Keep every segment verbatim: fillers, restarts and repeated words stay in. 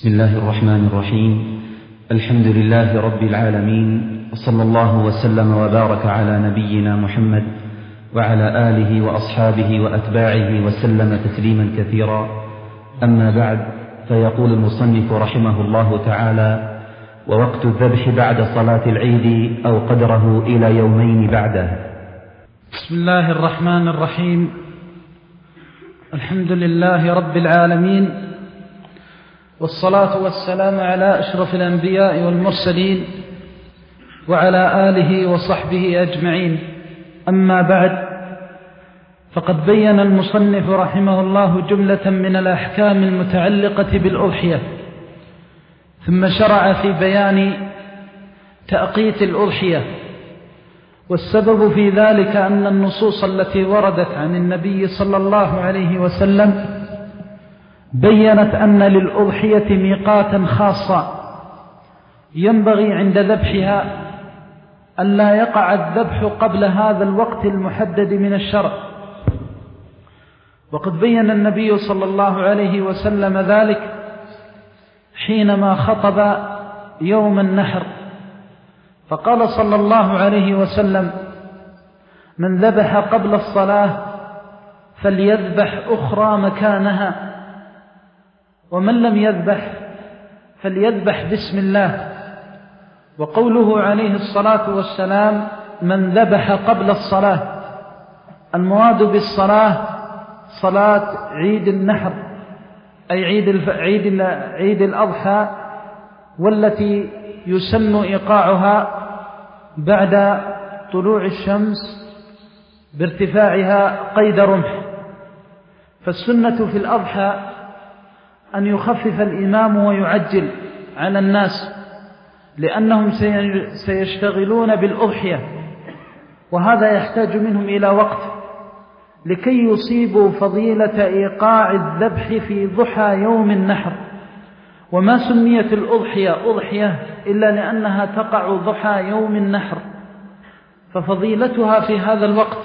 بسم الله الرحمن الرحيم. الحمد لله رب العالمين، وصلى الله وسلم وبارك على نبينا محمد وعلى آله وأصحابه وأتباعه وسلم تسليما كثيرا. أما بعد، فيقول المصنف رحمه الله تعالى: ووقت الذبح بعد صلاة العيد أو قدره إلى يومين بعده. بسم الله الرحمن الرحيم. الحمد لله رب العالمين، والصلاة والسلام على أشرف الأنبياء والمرسلين وعلى آله وصحبه أجمعين. أما بعد، فقد بين المصنف رحمه الله جملة من الأحكام المتعلقة بالأضحية، ثم شرع في بيان تأقيت الأضحية. والسبب في ذلك أن النصوص التي وردت عن النبي صلى الله عليه وسلم بيّنت أن للأضحية ميقاتا خاصا ينبغي عند ذبحها أن لا يقع الذبح قبل هذا الوقت المحدد من الشرع. وقد بيّن النبي صلى الله عليه وسلم ذلك حينما خطب يوم النحر، فقال صلى الله عليه وسلم: من ذبح قبل الصلاة فليذبح أخرى مكانها، ومن لم يذبح فليذبح بسم الله. وقوله عليه الصلاة والسلام: من ذبح قبل الصلاة، المراد بالصلاة صلاة عيد النحر، أي عيد, الف... عيد, عيد الأضحى، والتي يسن إيقاعها بعد طلوع الشمس بارتفاعها قيد رمح. فالسنة في الأضحى أن يخفف الإمام ويعجل على الناس، لأنهم سيشتغلون بالأضحية، وهذا يحتاج منهم إلى وقت لكي يصيبوا فضيلة إيقاع الذبح في ضحى يوم النحر. وما سميت الأضحية أضحية إلا لأنها تقع ضحى يوم النحر، ففضيلتها في هذا الوقت.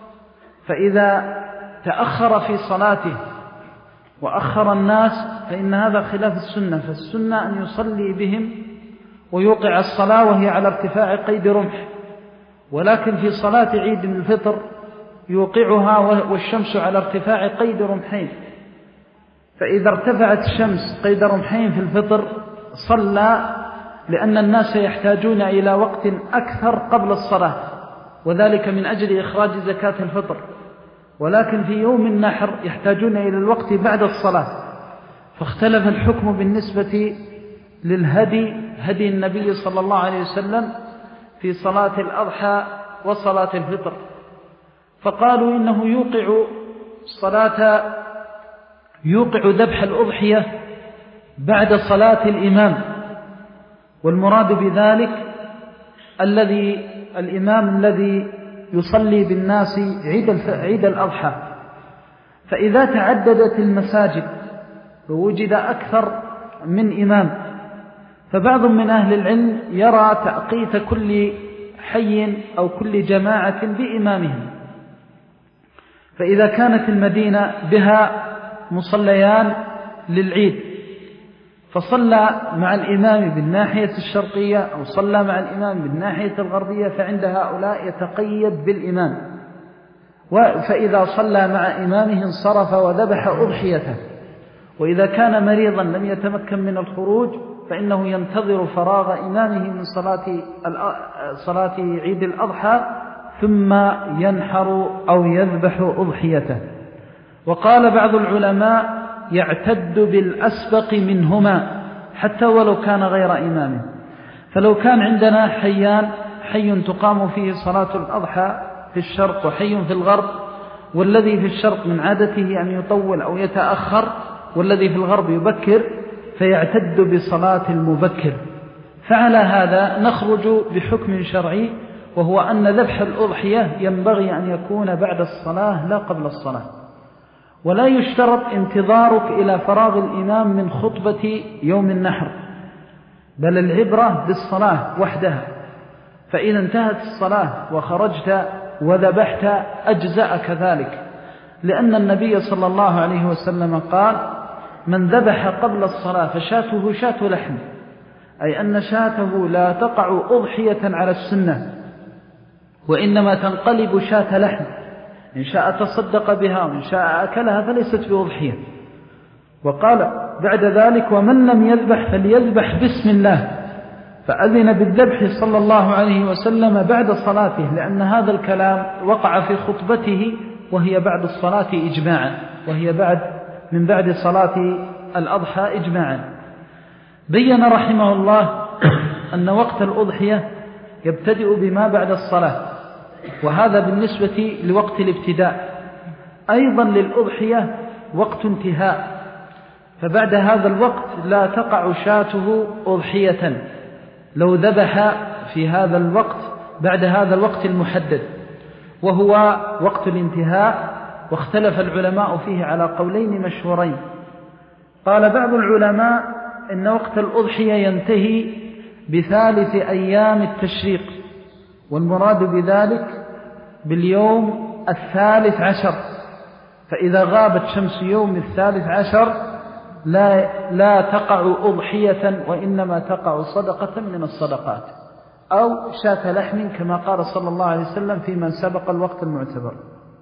فإذا تأخر في صلاته وأخر الناس فإن هذا خلاف السنة. فالسنة أن يصلي بهم ويوقع الصلاة وهي على ارتفاع قيد رمح، ولكن في صلاة عيد الفطر يوقعها والشمس على ارتفاع قيد رمحين، فإذا ارتفعت الشمس قيد رمحين في الفطر صلى، لأن الناس يحتاجون إلى وقت أكثر قبل الصلاة، وذلك من أجل إخراج زكاة الفطر. ولكن في يوم النحر يحتاجون إلى الوقت بعد الصلاة، فاختلف الحكم بالنسبة للهدي، هدي النبي صلى الله عليه وسلم في صلاة الأضحى وصلاة الفطر. فقالوا إنه يوقع صلاة يوقع ذبح الأضحية بعد صلاة الإمام، والمراد بذلك الذي الإمام الذي يصلي بالناس عيد عيد الأضحى. فإذا تعددت المساجد ووجد أكثر من إمام، فبعض من أهل العلم يرى تأقيت كل حي أو كل جماعة بإمامهم. فإذا كانت المدينة بها مصليان للعيد فصلى مع الإمام بالناحية الشرقية أو صلى مع الإمام بالناحية الغربية، فعند هؤلاء يتقيد بالإمام. فإذا صلى مع إمامه انصرف وذبح أضحيته. وإذا كان مريضا لم يتمكن من الخروج فإنه ينتظر فراغ إمامه من صلاة صلاة عيد الأضحى ثم ينحر أو يذبح أضحيته. وقال بعض العلماء: يعتد بالأسبق منهما حتى ولو كان غير إمامه. فلو كان عندنا حيان، حي تقام فيه صلاة الأضحى في الشرق وحي في الغرب، والذي في الشرق من عادته أن يطول أو يتأخر والذي في الغرب يبكر، فيعتد بصلاة المبكر. فعلى هذا نخرج بحكم شرعي، وهو أن ذبح الأضحية ينبغي أن يكون بعد الصلاة لا قبل الصلاة. ولا يشترط انتظارك إلى فراغ الإمام من خطبة يوم النحر، بل العبرة بالصلاة وحدها. فإذا انتهت الصلاة وخرجت وذبحت أجزأك ذلك، لأن النبي صلى الله عليه وسلم قال: من ذبح قبل الصلاة فشاته شاة لحم، أي أن شاته لا تقع أضحية على السنة، وإنما تنقلب شاة لحم، إن شاء تصدق بها وإن شاء أكلها فليست بأضحية. وقال بعد ذلك: ومن لم يذبح فليذبح بسم الله، فأذن بالذبح صلى الله عليه وسلم بعد صلاته، لأن هذا الكلام وقع في خطبته وهي بعد الصلاة إجماعا، وهي بعد من بعد صلاة الأضحى إجماعا. بين رحمه الله أن وقت الأضحية يبتدئ بما بعد الصلاة، وهذا بالنسبة لوقت الابتداء. أيضا للأضحية وقت انتهاء، فبعد هذا الوقت لا تقع شاته أضحية لو ذبح في هذا الوقت بعد هذا الوقت المحدد، وهو وقت الانتهاء. واختلف العلماء فيه على قولين مشهورين. قال بعض العلماء إن وقت الأضحية ينتهي بثالث أيام التشريق، والمراد بذلك باليوم الثالث عشر، فإذا غابت شمس يوم الثالث عشر لا, لا تقع أضحية، وإنما تقع صدقة من الصدقات أو شاة لحم كما قال صلى الله عليه وسلم في من سبق الوقت المعتبر.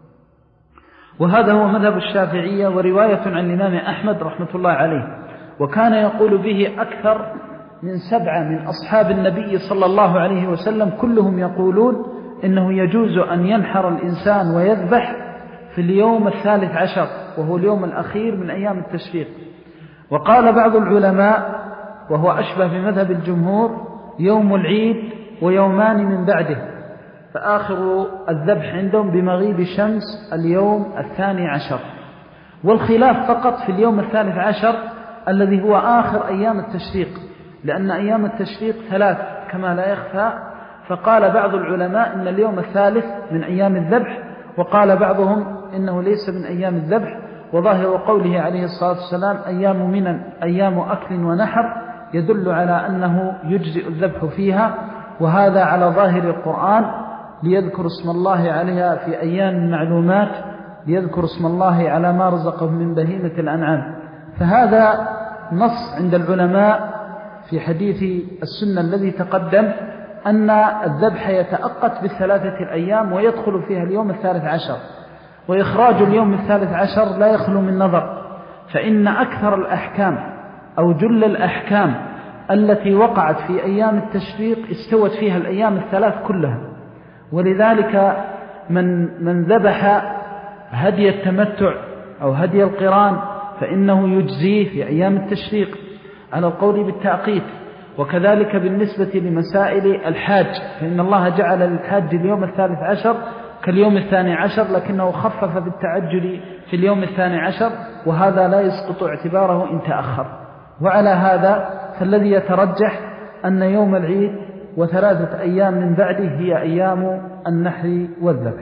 وهذا هو مذهب الشافعية ورواية عن الإمام أحمد رحمة الله عليه، وكان يقول به أكثر من سبعة من أصحاب النبي صلى الله عليه وسلم، كلهم يقولون إنه يجوز أن ينحر الإنسان ويذبح في اليوم الثالث عشر، وهو اليوم الأخير من أيام التشريق. وقال بعض العلماء وهو أشبه بمذهب الجمهور: يوم العيد ويومان من بعده، فآخر الذبح عندهم بمغيب شمس اليوم الثاني عشر. والخلاف فقط في اليوم الثالث عشر الذي هو آخر أيام التشريق، لأن أيام التشريق ثلاث كما لا يخفى. فقال بعض العلماء إن اليوم الثالث من أيام الذبح، وقال بعضهم إنه ليس من أيام الذبح. وظاهر قوله عليه الصلاة والسلام: أيام من أيام أكل ونحر، يدل على أنه يجزئ الذبح فيها، وهذا على ظاهر القرآن: ليذكر اسم الله عليها في أيام معلومات، ليذكر اسم الله على ما رزقهم من بهيمة الأنعام. فهذا نص عند العلماء في حديث السنة الذي تقدم أن الذبح يتأقت بالثلاثة الأيام ويدخل فيها اليوم الثالث عشر. وإخراج اليوم الثالث عشر لا يخلو من نظر، فإن أكثر الأحكام أو جل الأحكام التي وقعت في أيام التشريق استوت فيها الأيام الثلاث كلها. ولذلك من, من ذبح هدي التمتع أو هدي القران فإنه يجزيه في أيام التشريق على القول بالتعقيد. وكذلك بالنسبة لمسائل الحاج، فإن الله جعل للحاج اليوم الثالث عشر كاليوم الثاني عشر، لكنه خفف بالتعجل في اليوم الثاني عشر، وهذا لا يسقط اعتباره إن تأخر. وعلى هذا فالذي يترجح أن يوم العيد وثلاثة أيام من بعده هي أيام النحر والذبح.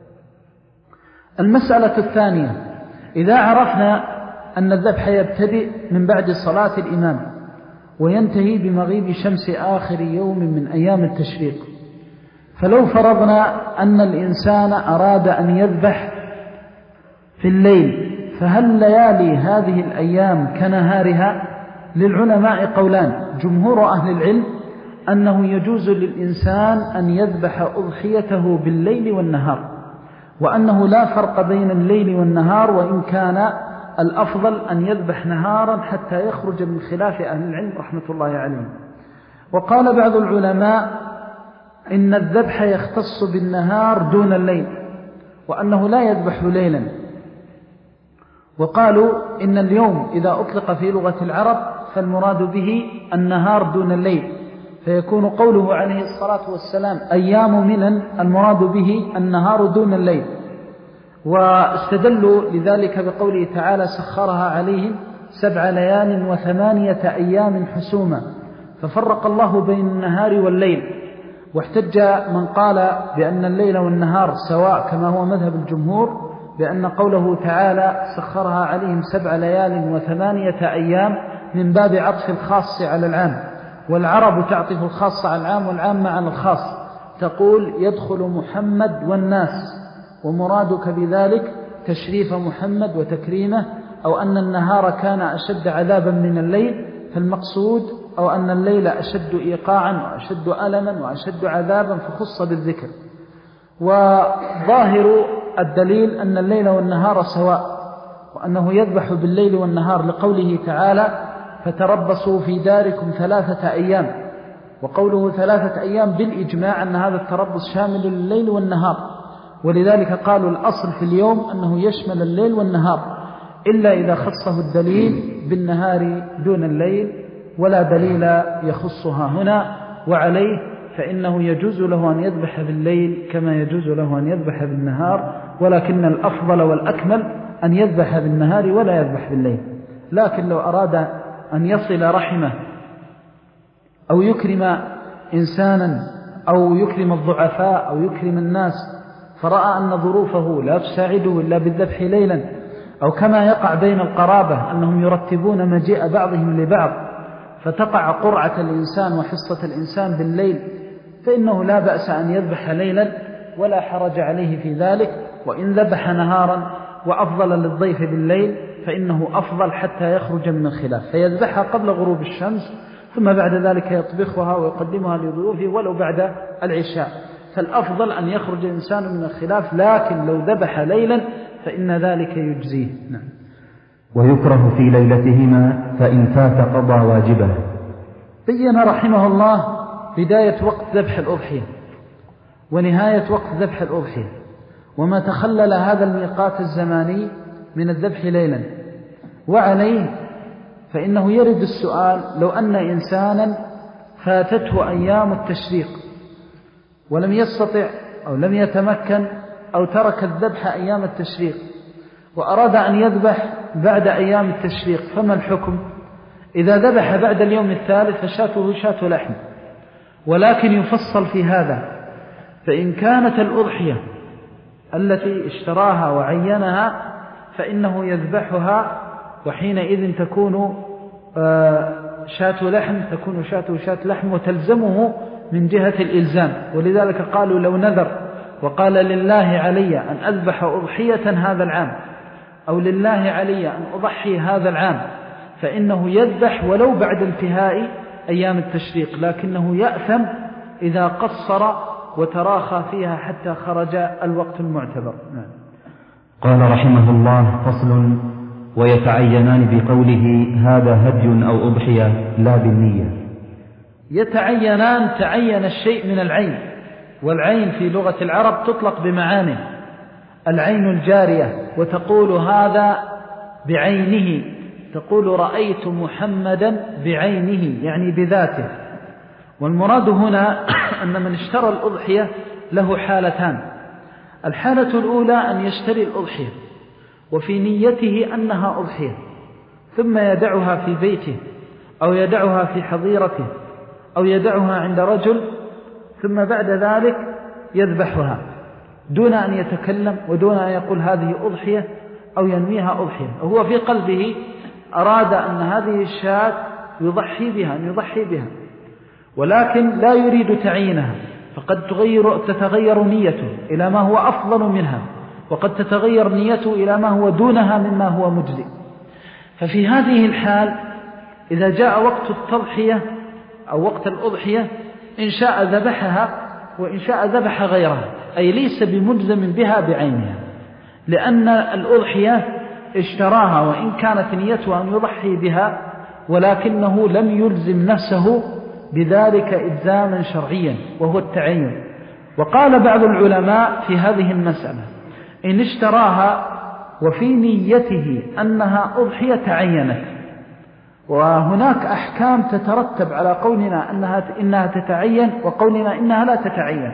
المسألة الثانية: إذا عرفنا أن الذبح يبتدئ من بعد صلاة الإمام وينتهي بمغيب شمس آخر يوم من أيام التشريق، فلو فرضنا أن الإنسان أراد أن يذبح في الليل، فهل ليالي هذه الأيام كنهارها؟ للعلماء قولان: جمهور أهل العلم أنه يجوز للإنسان أن يذبح أضحيته بالليل والنهار، وأنه لا فرق بين الليل والنهار، وإن كان الأفضل أن يذبح نهارا حتى يخرج من خلاف أهل العلم رحمة الله عليهم. وقال بعض العلماء إن الذبح يختص بالنهار دون الليل، وأنه لا يذبح ليلا. وقالوا إن اليوم إذا أطلق في لغة العرب فالمراد به النهار دون الليل، فيكون قوله عليه الصلاة والسلام أيام منن المراد به النهار دون الليل. واستدلوا لذلك بقوله تعالى: سخرها عليهم سبع ليال وثمانية أيام حسوما، ففرق الله بين النهار والليل. واحتج من قال بأن الليل والنهار سواء كما هو مذهب الجمهور، بأن قوله تعالى سخرها عليهم سبع ليال وثمانية أيام من باب عطف الخاص على العام، والعرب تعطف الخاص على العام والعام على الخاص، تقول يدخل محمد والناس، ومرادك بذلك تشريف محمد وتكريمه أو أن النهار كان أشد عذابا من الليل، فالمقصود أو أن الليل أشد إيقاعا وأشد ألما وأشد عذابا فخص بالذكر. وظاهر الدليل أن الليل والنهار سواء، وأنه يذبح بالليل والنهار لقوله تعالى فتربصوا في داركم ثلاثة أيام، وقوله ثلاثة أيام بالإجماع أن هذا التربص شامل لليل والنهار، ولذلك قالوا الأصل في اليوم أنه يشمل الليل والنهار إلا إذا خصه الدليل بالنهار دون الليل، ولا دليل يخصها هنا. وعليه فإنه يجوز له أن يذبح بالليل كما يجوز له أن يذبح بالنهار، ولكن الأفضل والأكمل أن يذبح بالنهار ولا يذبح بالليل. لكن لو أراد أن يصل رحمه أو يكرم إنسانا أو يكرم الضعفاء أو يكرم الناس، فرأى أن ظروفه لا تساعده إلا بالذبح ليلا، أو كما يقع بين القرابة أنهم يرتبون مجيء بعضهم لبعض فتقع قرعة الإنسان وحصة الإنسان بالليل، فإنه لا بأس أن يذبح ليلا ولا حرج عليه في ذلك. وإن ذبح نهارا وأفضل للضيف بالليل فإنه أفضل حتى يخرج من الخلاف، فيذبحها قبل غروب الشمس ثم بعد ذلك يطبخها ويقدمها لضيوفه ولو بعد العشاء. فالأفضل أن يخرج الإنسان من الخلاف، لكن لو ذبح ليلا فإن ذلك يجزيه. نعم. ويكره في ليلتهما فإن فات قضى واجبه. بين رحمه الله بداية وقت ذبح الأضحية ونهاية وقت ذبح الأضحية، وما تخلل هذا الميقات الزماني من الذبح ليلا. وعليه فإنه يرد السؤال: لو أن إنسانا فاتته أيام التشريق ولم يستطع أو لم يتمكن أو ترك الذبح أيام التشريق وأراد أن يذبح بعد أيام التشريق، فما الحكم؟ إذا ذبح بعد اليوم الثالث فشاته شاة لحم، ولكن يفصل في هذا. فإن كانت الأضحية التي اشتراها وعينها فإنه يذبحها، وحينئذ تكون شاة لحم، تكون شاته شاة لحم وتلزمه من جهة الإلزام. ولذلك قالوا لو نذر وقال لله علي أن أذبح أضحية هذا العام، أو لله علي أن أضحي هذا العام، فإنه يذبح ولو بعد انتهاء أيام التشريق، لكنه يأثم إذا قصر وتراخى فيها حتى خرج الوقت المعتبر. نعم. قال رحمه الله: فصل: ويتعينان بقوله هذا هدي أو أضحية لا بالنية. يتعينان، تعين الشيء من العين، والعين في لغة العرب تطلق بمعاني: العين الجارية، وتقول هذا بعينه، تقول رأيت محمدا بعينه يعني بذاته. والمراد هنا أن من اشترى الأضحية له حالتان: الحالة الأولى أن يشتري الأضحية وفي نيته أنها أضحية، ثم يدعها في بيته أو يدعها في حظيرته أو يدعها عند رجل، ثم بعد ذلك يذبحها دون أن يتكلم ودون أن يقول هذه أضحية أو ينويها أضحية. وهو في قلبه أراد أن هذه الشاة يضحي بها أن يضحي بها، ولكن لا يريد تعيينها، فقد تغير تتغير نيته إلى ما هو أفضل منها، وقد تتغير نيته إلى ما هو دونها مما هو مجزئ. ففي هذه الحال إذا جاء وقت التضحية أو وقت الأضحية إن شاء ذبحها وإن شاء ذبح غيرها، أي ليس بملزم بها بعينها، لأن الأضحية اشتراها وإن كانت نيته أن يضحي بها، ولكنه لم يلزم نفسه بذلك إلزاما شرعيا وهو التعين. وقال بعض العلماء في هذه المسألة: إن اشتراها وفي نيته أنها أضحية تعينت. وهناك أحكام تترتب على قولنا أنها إنها تتعين وقولنا إنها لا تتعين.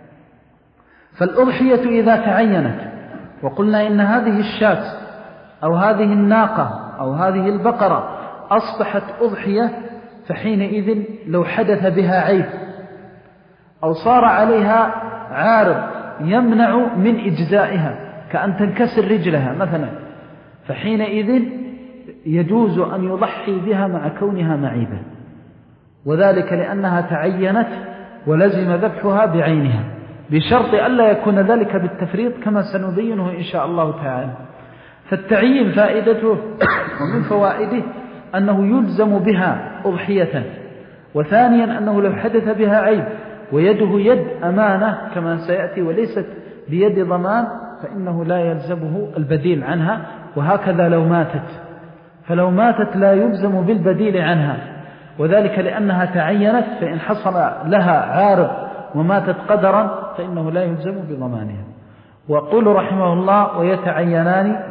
فالأضحية إذا تعينت وقلنا إن هذه الشاة أو هذه الناقة أو هذه البقرة أصبحت أضحية، فحينئذ لو حدث بها عيب أو صار عليها عارض يمنع من إجزائها كأن تنكسر رجلها مثلا، فحينئذ يجوز أن يضحي بها مع كونها معيبة، وذلك لأنها تعينت ولزم ذبحها بعينها، بشرط ألا يكون ذلك بالتفريط كما سنبينه إن شاء الله تعالى. فالتعيين فائدته ومن فوائده أنه يلزم بها أضحية، وثانيا أنه لو حدث بها عيب ويده يد أمانة كما سيأتي وليست بيد ضمان فإنه لا يلزمه البديل عنها، وهكذا لو ماتت، فلو ماتت لا يلزم بالبديل عنها، وذلك لأنها تعينت، فإن حصل لها عارض وماتت قدرا فإنه لا يلزم بضمانها. وقول رحمه الله ويتعينان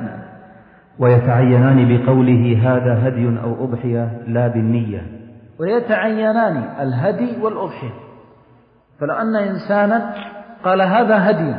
ويتعينان بقوله هذا هدي أو أضحية لا بالنية. ويتعينان الهدي والأضحية، فلو أن إنسانا قال هذا هدي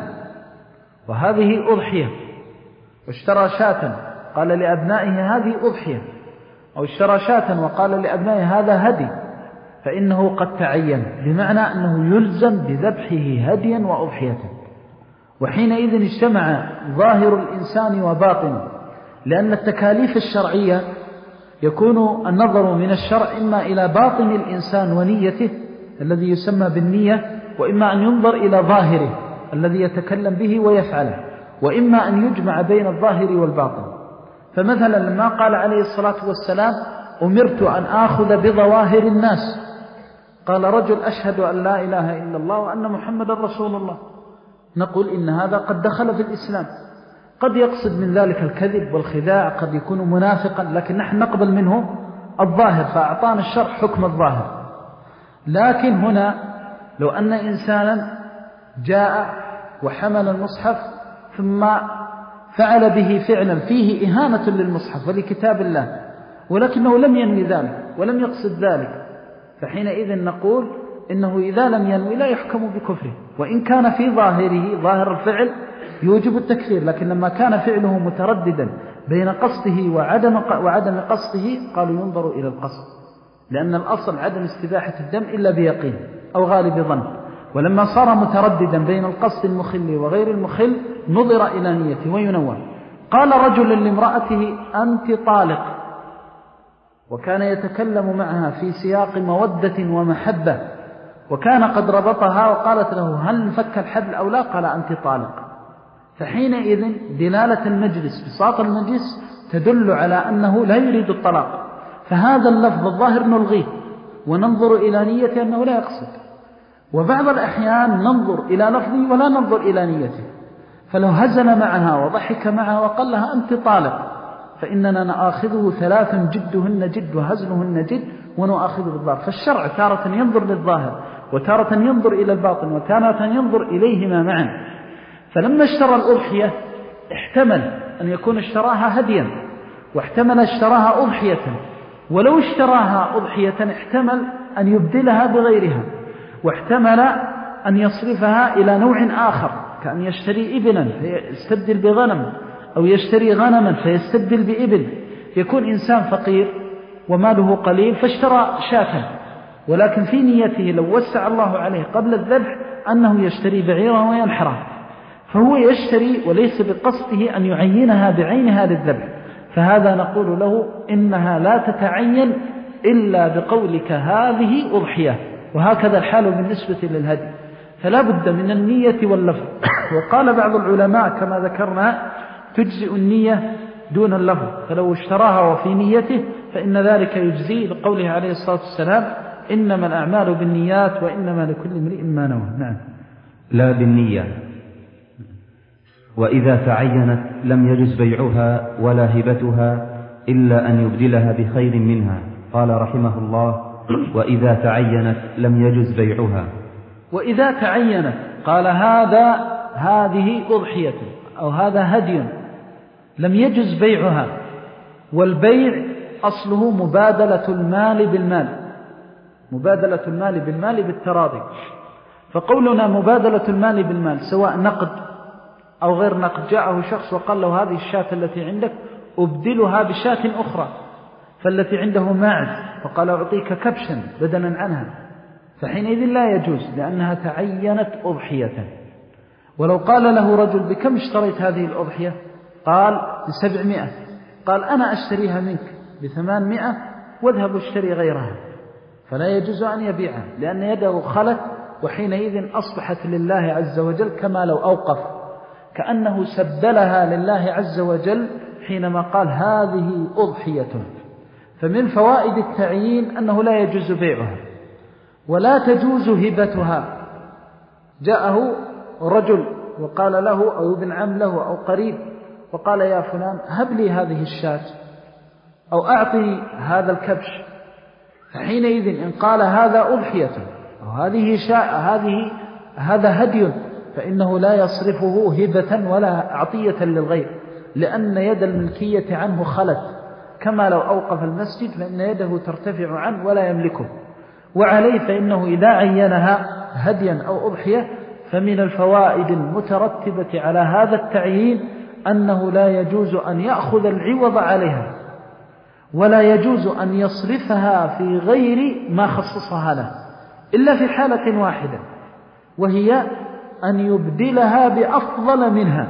وهذه أضحية واشترى شاة قال لأبنائه هذه أضحية، أو اشترى شاة وقال لأبنائه هذا هدي، فإنه قد تعين، بمعنى أنه يلزم بذبحه هديا وأضحية. وحينئذ اجتمع ظاهر الإنسان وباطنه، لأن التكاليف الشرعية يكون النظر من الشرع إما إلى باطن الإنسان ونيته الذي يسمى بالنية، وإما أن ينظر إلى ظاهره الذي يتكلم به ويفعله، وإما أن يجمع بين الظاهر والباطن. فمثلا لما قال عليه الصلاة والسلام أمرت أن آخذ بظواهر الناس، قال رجل أشهد أن لا إله إلا الله وأن محمد رسول الله، نقول إن هذا قد دخل في الإسلام. قد يقصد من ذلك الكذب والخداع، قد يكون منافقا، لكن نحن نقبل منه الظاهر، فأعطانا الشرع حكم الظاهر. لكن هنا لو أن إنسانا جاء وحمل المصحف ثم فعل به فعلا فيه إهانة للمصحف ولكتاب الله، ولكنه لم ينوي ذلك ولم يقصد ذلك، فحينئذ نقول إنه إذا لم ينوي لا يحكم بكفره، وإن كان في ظاهره ظاهر الفعل يوجب التكفير، لكن لما كان فعله مترددا بين قصده وعدم وعدم قصده قالوا ينظر إلى القصد، لأن الأصل عدم استباحة الدم إلا بيقين أو غالب ظن، ولما صار مترددا بين القصد المخل وغير المخل نظر إلى نيته وينوى. قال رجل لامرأته أنت طالق، وكان يتكلم معها في سياق مودة ومحبة، وكان قد ربطها وقالت له هل نفك الحبل أو لا؟ قال أنت طالق. فحينئذ دلالة المجلس بساط المجلس تدل على أنه لا يريد الطلاق، فهذا اللفظ الظاهر نلغيه وننظر إلى نيته أنه لا يقصد. وبعض الأحيان ننظر إلى لفظه ولا ننظر إلى نيته، فلو هزل معها وضحك معها وقال لها أنت طالق فإننا نأخذه ثلاثا جدهن جد وهزلهن جد ونؤخذه بالظاهر. فالشرع تارة ينظر للظاهر وتارة ينظر إلى الباطن وتارة ينظر إليهما معا. فلما اشترى الأضحية احتمل أن يكون اشتراها هديا، واحتمل اشتراها أضحية، ولو اشتراها أضحية احتمل أن يبدلها بغيرها، واحتمل أن يصرفها إلى نوع آخر، كأن يشتري إبلا فيستبدل بغنم، أو يشتري غنما فيستبدل بإبل. يكون إنسان فقير وماله قليل فاشترى شاة، ولكن في نيته لو وسع الله عليه قبل الذبح أنه يشتري بعيرا وينحرها، فهو يشتري وليس بقصده أن يعينها بعينها للذبح، فهذا نقول له إنها لا تتعين إلا بقولك هذه أضحية. وهكذا الحال بالنسبة للهدي، فلا بد من النية واللفظ. وقال بعض العلماء كما ذكرنا تجزئ النية دون اللفظ، فلو اشتراها وفي نيته فإن ذلك يجزيه، لقوله عليه الصلاة والسلام إنما الأعمال بالنيات وإنما لكل امرئ ما نوى. نعم. لا بالنية. وإذا تعينت لم يجز بيعها ولا هبتها إلا أن يبدلها بخير منها. قال رحمه الله وإذا تعينت لم يجز بيعها. وإذا تعينت قال هذا هذه أضحية أو هذا هدي لم يجز بيعها، والبيع أصله مبادلة المال بالمال، مبادلة المال بالمال بالتراضي. فقولنا مبادلة المال بالمال سواء نقد أو غير نقد، جاءه شخص وقال له هذه الشاة التي عندك أبدلها بشاة أخرى، فالتي عنده ماعز فقال أعطيك كبشا بدلا عنها، فحينئذ لا يجوز لأنها تعينت أضحية. ولو قال له رجل بكم اشتريت هذه الأضحية؟ قال بسبعمائة، قال أنا أشتريها منك بثمانمائة واذهب اشتري غيرها، فلا يجوز أن يبيعها لأن يده خلت، وحينئذ أصبحت لله عز وجل كما لو أوقف، كأنه سبلها لله عز وجل حينما قال هذه أضحية. فمن فوائد التعيين أنه لا يجوز بيعها ولا تجوز هبتها. جاءه رجل وقال له أو ابن عم له أو قريب وقال يا فلان هب لي هذه الشاة أو أعطي هذا الكبش، فحينئذ إن قال هذا أضحية أو هذه شاء هذه هذا هدي فإنه لا يصرفه هبة ولا عطية للغير، لأن يد الملكية عنه خلت، كما لو أوقف المسجد فإن يده ترتفع عنه ولا يملكه. وعليه فإنه إذا عينها هديا أو أضحية فمن الفوائد المترتبة على هذا التعيين أنه لا يجوز أن يأخذ العوض عليها ولا يجوز أن يصرفها في غير ما خصصها له إلا في حالة واحدة، وهي أن يبدلها بأفضل منها،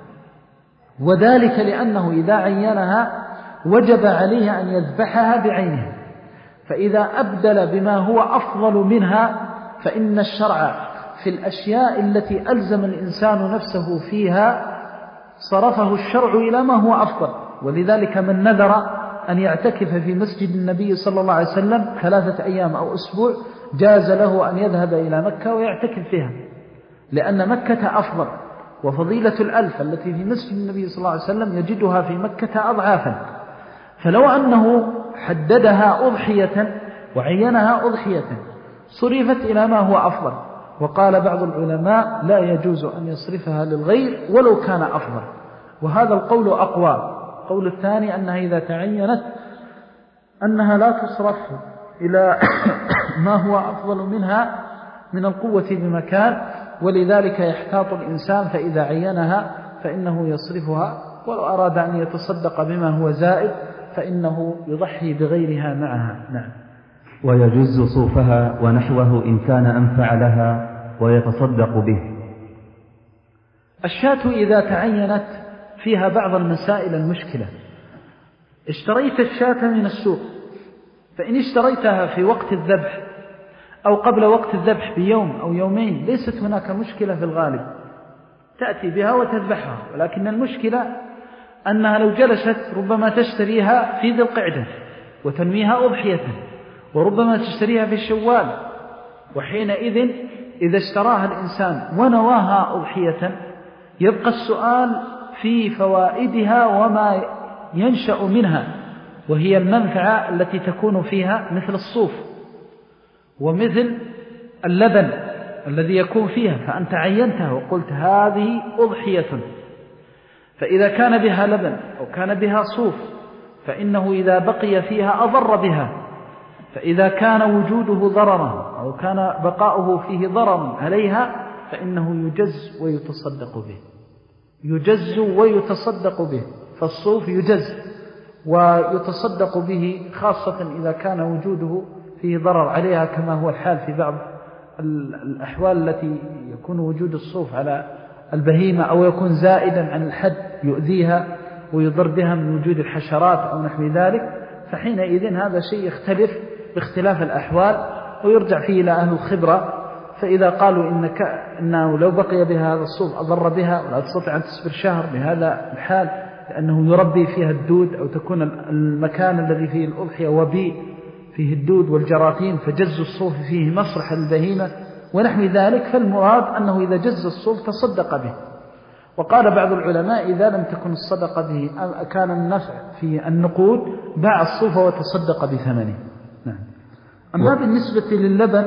وذلك لأنه إذا عينها وجب عليه أن يذبحها بعينها، فإذا أبدل بما هو أفضل منها فإن الشرع في الأشياء التي ألزم الإنسان نفسه فيها صرفه الشرع إلى ما هو أفضل. ولذلك من نذر أن يعتكف في مسجد النبي صلى الله عليه وسلم ثلاثة أيام أو أسبوع جاز له أن يذهب إلى مكة ويعتكف فيها، لأن مكة أفضل، وفضيلة الألف التي في مسجد النبي صلى الله عليه وسلم يجدها في مكة أضعافا. فلو أنه حددها أضحية وعينها أضحية صرفت إلى ما هو أفضل. وقال بعض العلماء لا يجوز أن يصرفها للغير ولو كان أفضل، وهذا القول أقوى. القول الثاني أنها إذا تعينت أنها لا تصرف إلى ما هو أفضل منها من القوة بمكان، ولذلك يحتاط الإنسان فإذا عينها فإنه يصرفها، ولو أراد أن يتصدق بما هو زائد فإنه يضحي بغيرها معها. نعم. ويجز صوفها ونحوه إن كان أنفع لها ويتصدق به. الشاة إذا تعينت فيها بعض المسائل المشكلة. اشتريت الشاة من السوق، فإن اشتريتها في وقت الذبح أو قبل وقت الذبح بيوم أو يومين ليست هناك مشكلة في الغالب، تأتي بها وتذبحها، ولكن المشكلة أنها لو جلست ربما تشتريها في ذي القعدة وتنويها أضحية، وربما تشتريها في الشوال، وحينئذ إذا اشتراها الإنسان ونواها أضحية يبقى السؤال في فوائدها وما ينشأ منها، وهي المنفعة التي تكون فيها مثل الصوف ومثل اللبن الذي يكون فيها، فأنت عينتها وقلت هذه أضحية، فإذا كان بها لبن أو كان بها صوف فإنه إذا بقي فيها أضر بها، فإذا كان وجوده ضررا أو كان بقاؤه فيه ضرر عليها فإنه يجز ويتصدق به، يجز ويتصدق به. فالصوف يجز ويتصدق به خاصة إذا كان وجوده فيه ضرر عليها، كما هو الحال في بعض الأحوال التي يكون وجود الصوف على البهيمة أو يكون زائدا عن الحد يؤذيها ويضر بها من وجود الحشرات أو نحو ذلك، فحينئذ هذا شيء يختلف باختلاف الأحوال ويرجع فيه إلى أهل الخبرة. فإذا قالوا إنك إنه لو بقي بها هذا الصوف أضر بها ولا تستطيع أن تصبر شهر بهذا الحال لأنه يربي فيها الدود أو تكون المكان الذي فيه الأضحية وبيء فيه الدود والجراثيم فجز الصوف فيه مسرح البهيمة ونحو ذلك، فالمراد أنه إذا جز الصوف تصدق به. وقال بعض العلماء إذا لم تكن الصدقة به كان النفع في النقود باع الصوف وتصدق بثمنه. نعم. أما بالنسبة لللبن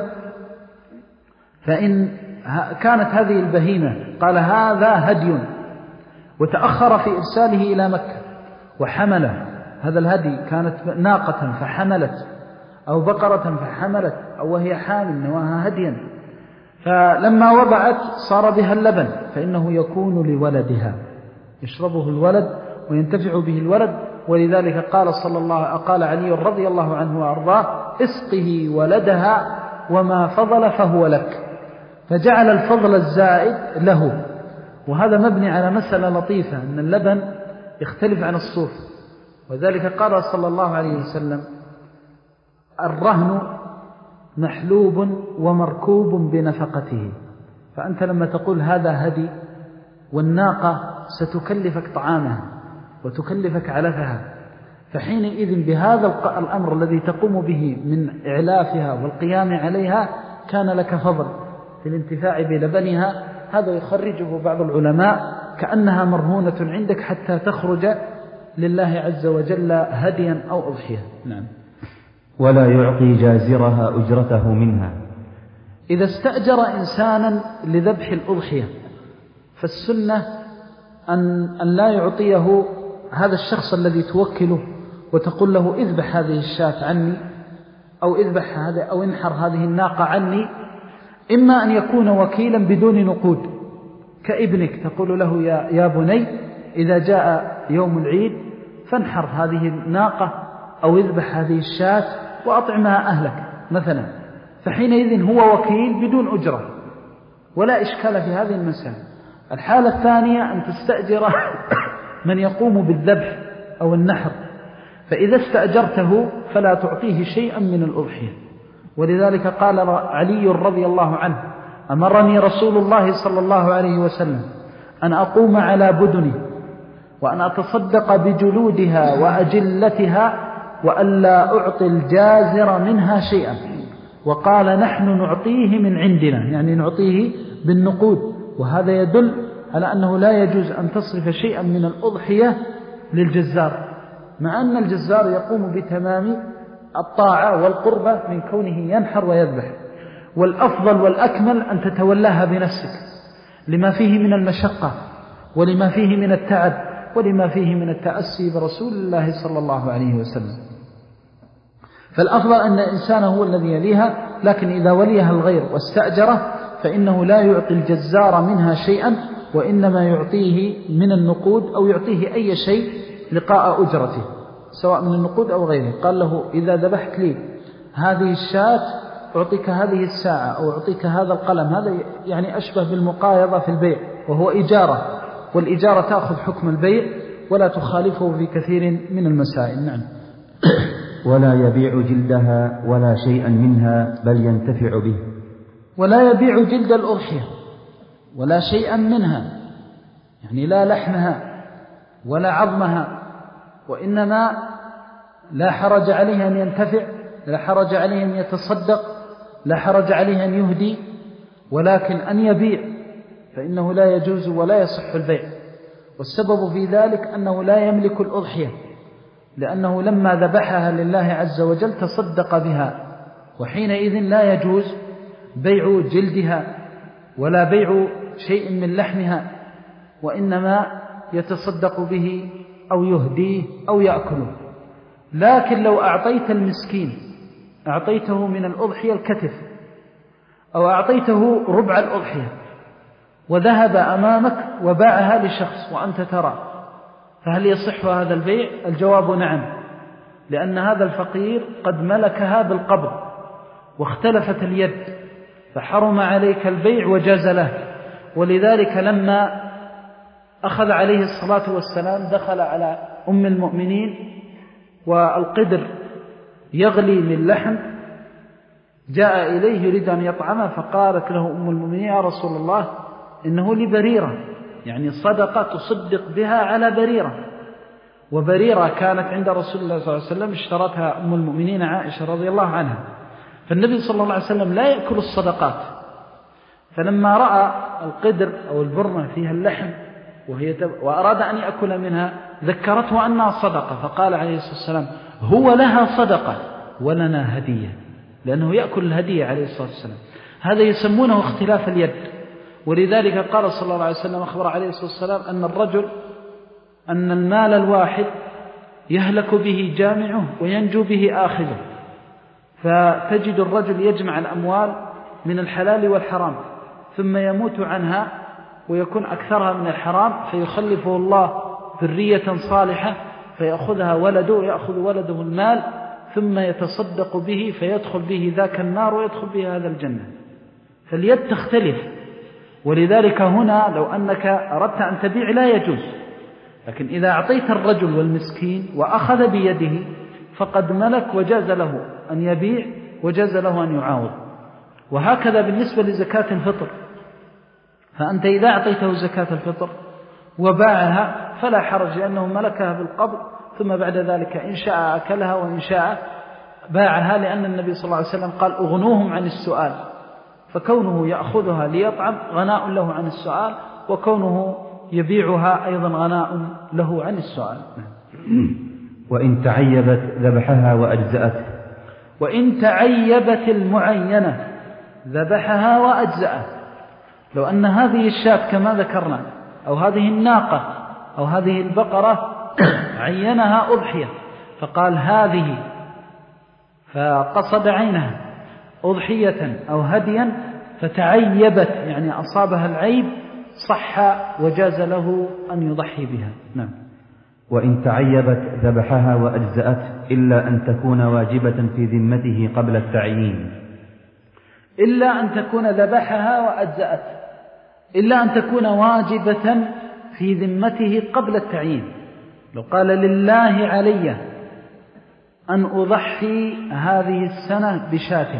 فإن كانت هذه البهيمة قال هذا هدي وتأخر في إرساله إلى مكة وحمله، هذا الهدي كانت ناقة فحملت أو بقرة فحملت أو وهي حامل نواها هديا، فلما وضعت صار بها اللبن فإنه يكون لولدها يشربه الولد وينتفع به الولد. ولذلك قال صلى الله قال علي رضي الله عنه وأرضاه اسقه ولدها وما فضل فهو لك، فجعل الفضل الزائد له. وهذا مبني على مسألة لطيفة أن اللبن يختلف عن الصوف، وذلك قال صلى الله عليه وسلم الرهن محلوب ومركوب بنفقته، فأنت لما تقول هذا هدي والناقة ستكلفك طعامها وتكلفك علفها، فحينئذ بهذا الأمر الذي تقوم به من إعلافها والقيام عليها كان لك فضل في الانتفاع بلبنها. هذا يخرجه بعض العلماء كأنها مرهونة عندك حتى تخرج لله عز وجل هديا أو أضحية. نعم. ولا يعطي جازرها أجرته منها. إذا استأجر إنسانا لذبح الأضحية فالسنة أن, أن لا يعطيه هذا الشخص الذي توكله وتقول له اذبح هذه الشاة عني أو اذبح هذا أو انحر هذه الناقة عني، إما أن يكون وكيلا بدون نقود كابنك تقول له يا, يا بني إذا جاء يوم العيد فانحر هذه الناقة أو اذبح هذه الشاة وأطعمها أهلك مثلا، فحينئذ هو وكيل بدون أجرة ولا إشكال في هذه المسألة. الحالة الثانية أن تستأجر من يقوم بالذبح أو النحر، فإذا استأجرته فلا تعطيه شيئا من الأضحية. ولذلك قال علي رضي الله عنه أمرني رسول الله صلى الله عليه وسلم أن أقوم على بدني وأن أتصدق بجلودها وأجلتها وألا أعطي الجازر منها شيئا، وقال نحن نعطيه من عندنا، يعني نعطيه بالنقود. وهذا يدل على أنه لا يجوز أن تصرف شيئا من الأضحية للجزار، مع أن الجزار يقوم بتمام الطاعة والقربة من كونه ينحر ويذبح. والأفضل والأكمل أن تتولاها بنفسك لما فيه من المشقة ولما فيه من التعب ولما فيه من التأسي برسول الله صلى الله عليه وسلم. فالأفضل أن الإنسان هو الذي يليها، لكن إذا وليها الغير واستأجره فإنه لا يعطي الجزار منها شيئا، وإنما يعطيه من النقود أو يعطيه أي شيء لقاء أجرته سواء من النقود أو غيره. قال له إذا ذبحت لي هذه الشاة أعطيك هذه الساعة أو أعطيك هذا القلم. هذا يعني أشبه بالمقايضة في البيع، وهو إجارة، والإجارة تأخذ حكم البيع ولا تخالفه في كثير من المسائل. نعم. ولا يبيع جلدها ولا شيئا منها بل ينتفع به. ولا يبيع جلد الأضحية ولا شيئا منها، يعني لا لحمها ولا عظمها، وإنما لا حرج عليه أن ينتفع، لا حرج عليه أن يتصدق، لا حرج عليه أن يهدي، ولكن أن يبيع فإنه لا يجوز ولا يصح البيع. والسبب في ذلك أنه لا يملك الأضحية، لأنه لما ذبحها لله عز وجل تصدق بها، وحينئذ لا يجوز بيع جلدها ولا بيع شيء من لحمها، وإنما يتصدق به أو يهديه أو يأكله. لكن لو أعطيت المسكين أعطيته من الأضحية الكتف أو أعطيته ربع الأضحية وذهب أمامك وباعها لشخص وأنت ترى، فهل يصح هذا البيع؟ الجواب نعم، لأن هذا الفقير قد ملكها بالقبض واختلفت اليد، فحرم عليك البيع وجاز له. ولذلك لما أخذ عليه الصلاة والسلام دخل على أم المؤمنين والقدر يغلي من لحم، جاء إليه يريد أن يطعمه، فقالت له أم المؤمنين يا رسول الله إنه لبريرة، يعني صدقة تصدق بها على بريرة. وبريرة كانت عند رسول الله صلى الله عليه وسلم اشترتها أم المؤمنين عائشة رضي الله عنها، فالنبي صلى الله عليه وسلم لا يأكل الصدقات، فلما رأى القدر أو البرمة فيها اللحم وهي تب... وأراد أن يأكل منها ذكرته أنها صدقة، فقال عليه الصلاة والسلام هو لها صدقة ولنا هدية، لأنه يأكل الهدية عليه الصلاة والسلام. هذا يسمونه اختلاف اليد. ولذلك قال صلى الله عليه وسلم أخبر عليه الصلاة والسلام أن الرجل أن المال الواحد يهلك به جامعه وينجو به آخذه، فتجد الرجل يجمع الأموال من الحلال والحرام ثم يموت عنها ويكون أكثرها من الحرام، فيخلفه الله ذرية صالحة فيأخذها ولده ويأخذ ولده المال ثم يتصدق به فيدخل به ذاك النار ويدخل به هذا الجنة. فاليد تختلف. ولذلك هنا لو أنك أردت أن تبيع لا يجوز، لكن إذا أعطيت الرجل والمسكين وأخذ بيده فقد ملك وجاز له أن يبيع وجاز له أن يعاوض. وهكذا بالنسبة لزكاة الفطر، فأنت إذا أعطيته زكاة الفطر وباعها فلا حرج لأنه ملكها بالقبض، ثم بعد ذلك إن شاء أكلها وإن شاء باعها، لأن النبي صلى الله عليه وسلم قال اغنوهم عن السؤال، فكونه يأخذها ليطعم غناء له عن السؤال، وكونه يبيعها أيضا غناء له عن السؤال. وإن تعيبت ذبحها وأجزأته. وإن تعيبت المعينة ذبحها وأجزأه. لو أن هذه الشاة كما ذكرنا أو هذه الناقة أو هذه البقرة عينها أضحية، فقال هذه، فقصد عينها أضحية أو هديا فتعيبت يعني أصابها العيب، صح وجاز له أن يضحي بها. نعم. وإن تعيبت ذبحها وأجزأته إلا أن تكون واجبة في ذمته قبل التعيين. إلا أن تكون ذبحها وأجزأته، إلا أن تكون واجبة في ذمته قبل التعيين. لو قال لله علي أن أضحي هذه السنة بشاة،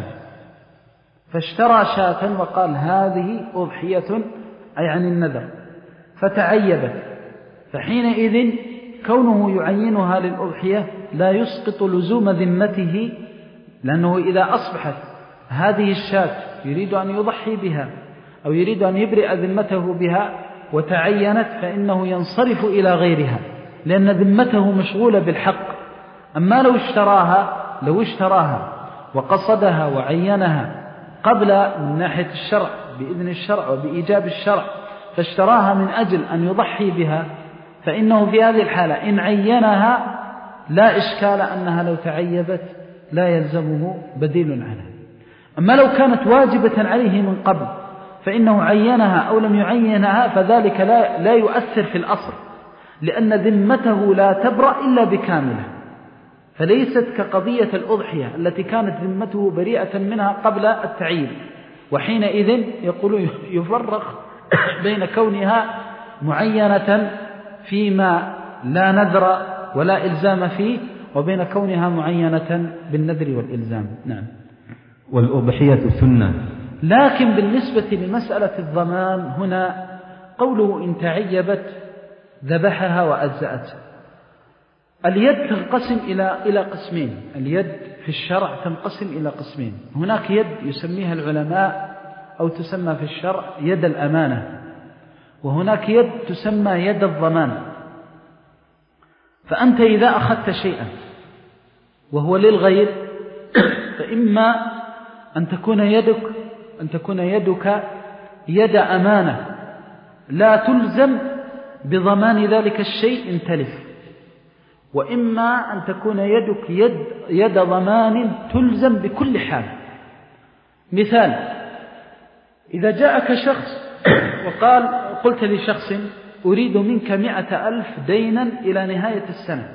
فاشترى شاة وقال هذه أضحية أي عن النذر، فتعيبت، فحينئذ كونه يعينها للأضحية لا يسقط لزوم ذمته، لأنه إذا أصبحت هذه الشاة يريد أن يضحي بها أو يريد أن يبرئ ذمته بها وتعينت، فإنه ينصرف إلى غيرها، لأن ذمته مشغولة بالحق. أما لو اشتراها لو اشتراها وقصدها وعينها قبل من ناحية الشرع بإذن الشرع وبإيجاب الشرع، فاشتراها من أجل أن يضحي بها، فإنه في هذه الحالة إن عينها لا إشكال أنها لو تعيبت لا يلزمه بديل عنها. أما لو كانت واجبة عليه من قبل فإنه عينها أو لم يعينها فذلك لا, لا يؤثر في الأصل، لأن ذمته لا تبرأ إلا بكاملة، فليست كقضية الأضحية التي كانت ذمته بريئة منها قبل التعيين، وحينئذ يقول يفرق بين كونها معينة فيما لا نذر ولا إلزام فيه وبين كونها معينة بالنذر والإلزام. نعم. والأضحية سنة. لكن بالنسبة لمسألة الضمان هنا قوله إن تعيبت ذبحها وأجزأت، اليد تنقسم إلى إلى قسمين. اليد في الشرع تنقسم إلى قسمين، هناك يد يسميها العلماء أو تسمى في الشرع يد الأمانة، وهناك يد تسمى يد الضمان. فأنت إذا أخذت شيئا وهو للغير فإما أن تكون يدك أن تكون يدك يد أمانة لا تلزم بضمان ذلك الشيء إن تلف، وإما أن تكون يدك يد, يد ضمان تلزم بكل حال. مثال: إذا جاءك شخص وقال قلت لشخص أريد منك مئة ألف دينا إلى نهاية السنة،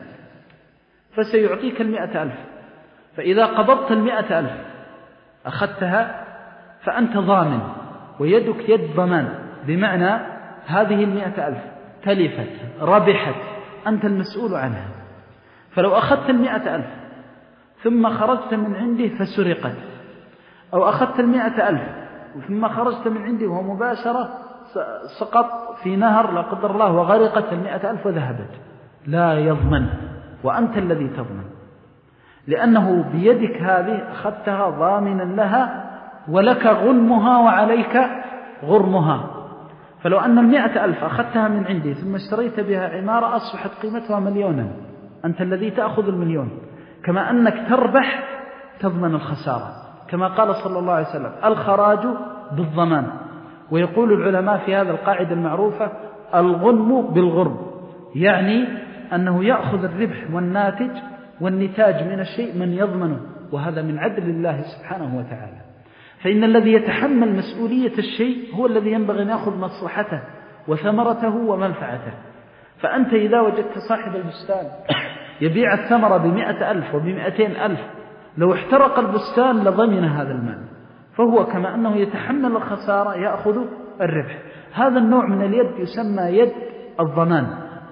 فسيعطيك المئة ألف، فإذا قبضت المئة ألف أخذتها فأنت ضامن ويدك يد ضمان، بمعنى هذه المئة ألف تلفت ربحت أنت المسؤول عنها. فلو أخذت المئة ألف ثم خرجت من عنده فسرقت، أو أخذت المئة ألف ثم خرجت من عنده ومباشرة سقط في نهر لا قدر الله وغرقت المئة ألف وذهبت، لا يضمن وأنت الذي تضمن، لأنه بيدك هذه أخذتها ضامنا لها ولك غنمها وعليك غرمها. فلو أن المئة ألف أخذتها من عندي ثم اشتريت بها عمارة أصبحت قيمتها مليونا، أنت الذي تأخذ المليون، كما أنك تربح تضمن الخسارة، كما قال صلى الله عليه وسلم الخراج بالضمان. ويقول العلماء في هذا القاعدة المعروفة الغنم بالغرم، يعني أنه يأخذ الربح والناتج والنتاج من الشيء من يضمنه، وهذا من عدل الله سبحانه وتعالى. فإن الذي يتحمل مسؤولية الشيء هو الذي ينبغي أن يأخذ مصلحته وثمرته ومنفعته. فأنت إذا وجدت صاحب البستان يبيع الثمرة بمئة ألف وبمئتين ألف، لو احترق البستان لضمن هذا المال، فهو كما أنه يتحمل الخسارة يأخذ الربح. هذا النوع من اليد يسمى يد الضمان،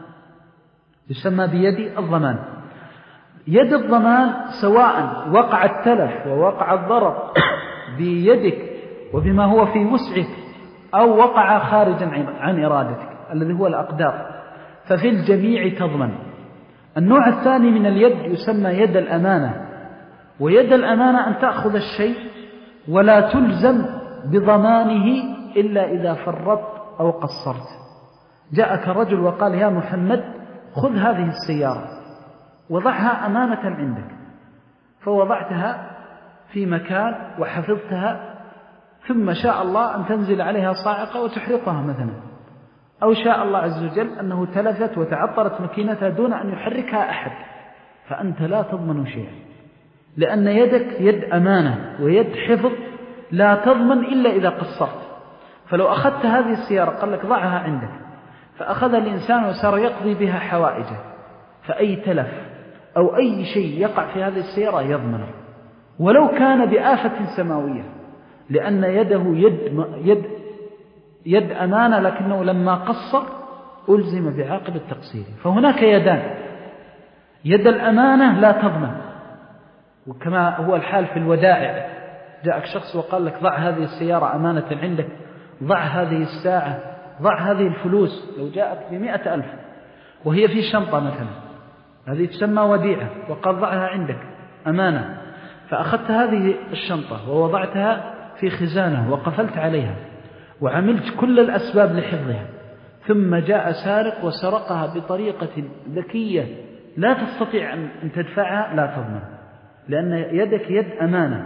يسمى بيد الضمان. يد الضمان سواء وقع التلف ووقع الضرر بيدك وبما هو في وسعك، أو وقع خارجا عن إرادتك الذي هو الأقدار، ففي الجميع تضمن. النوع الثاني من اليد يسمى يد الأمانة، ويد الأمانة أن تأخذ الشيء ولا تلزم بضمانه إلا إذا فرطت أو قصرت. جاءك رجل وقال يا محمد خذ هذه السيارة وضعها أمانة عندك، فوضعتها في مكان وحفظتها، ثم شاء الله أن تنزل عليها صاعقة وتحرقها مثلا، أو شاء الله عز وجل أنه تلفت وتعطرت ماكينتها دون أن يحركها أحد، فأنت لا تضمن شيئا، لأن يدك يد أمانة ويد حفظ لا تضمن إلا إذا قصرت. فلو أخذت هذه السيارة قال لك ضعها عندك، فأخذ الإنسان وصار يقضي بها حوائجه، فأي تلف أو أي شيء يقع في هذه السيارة يضمنه ولو كان بآفة سماوية، لأن يده يد, يد, يد أمانة، لكنه لما قصر ألزم بعاقب التقصير. فهناك يدان، يد الأمانة لا تضمن، وكما هو الحال في الودائع، جاءك شخص وقال لك ضع هذه السيارة أمانة عندك، ضع هذه الساعة، ضع هذه الفلوس، لو جاءك بمئة ألف وهي في شنطة مثلا، هذه تسمى وديعة، وقال ضعها عندك أمانة، فأخذت هذه الشنطة ووضعتها في خزانة وقفلت عليها وعملت كل الأسباب لحفظها، ثم جاء سارق وسرقها بطريقة ذكية لا تستطيع أن تدفعها، لا تضمن، لأن يدك يد أمانة.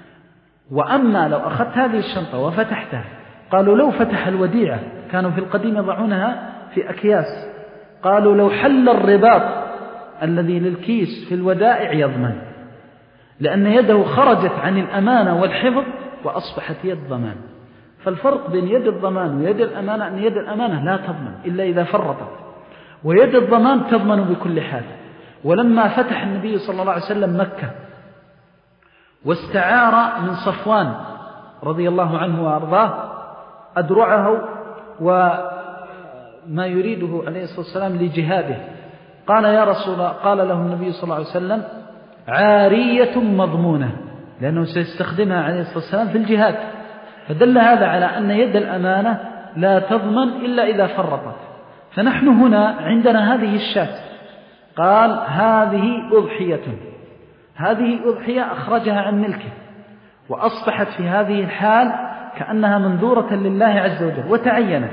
وأما لو أخذت هذه الشنطة وفتحتها، قالوا لو فتح الوديعة، كانوا في القديم يضعونها في أكياس، قالوا لو حل الرباط الذي للكيس في الودائع يضمن، لأن يده خرجت عن الأمانة والحفظ وأصبحت يد ضمان. فالفرق بين يد الضمان ويد الأمانة أن يد الأمانة لا تضمن إلا إذا فرطت، ويد الضمان تضمن بكل حال. ولما فتح النبي صلى الله عليه وسلم مكة واستعار من صفوان رضي الله عنه وأرضاه أدرعه وما يريده عليه الصلاة والسلام لجهاده، قال يا رسول الله، قال له النبي صلى الله عليه وسلم عارية مضمونة، لأنه سيستخدمها عليه الصلاة والسلام في الجهاد. فدل هذا على أن يد الأمانة لا تضمن إلا إذا فرطت. فنحن هنا عندنا هذه الشاة، قال هذه أضحية، هذه أضحية أخرجها عن ملكه وأصبحت في هذه الحال كأنها منذورة لله عز وجل وتعينت.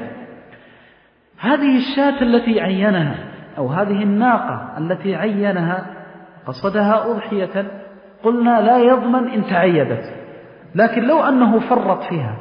هذه الشاة التي عينها أو هذه الناقة التي عينها قصدها أضحية، قلنا لا يضمن إن تعيبت، لكن لو أنه فرط فيها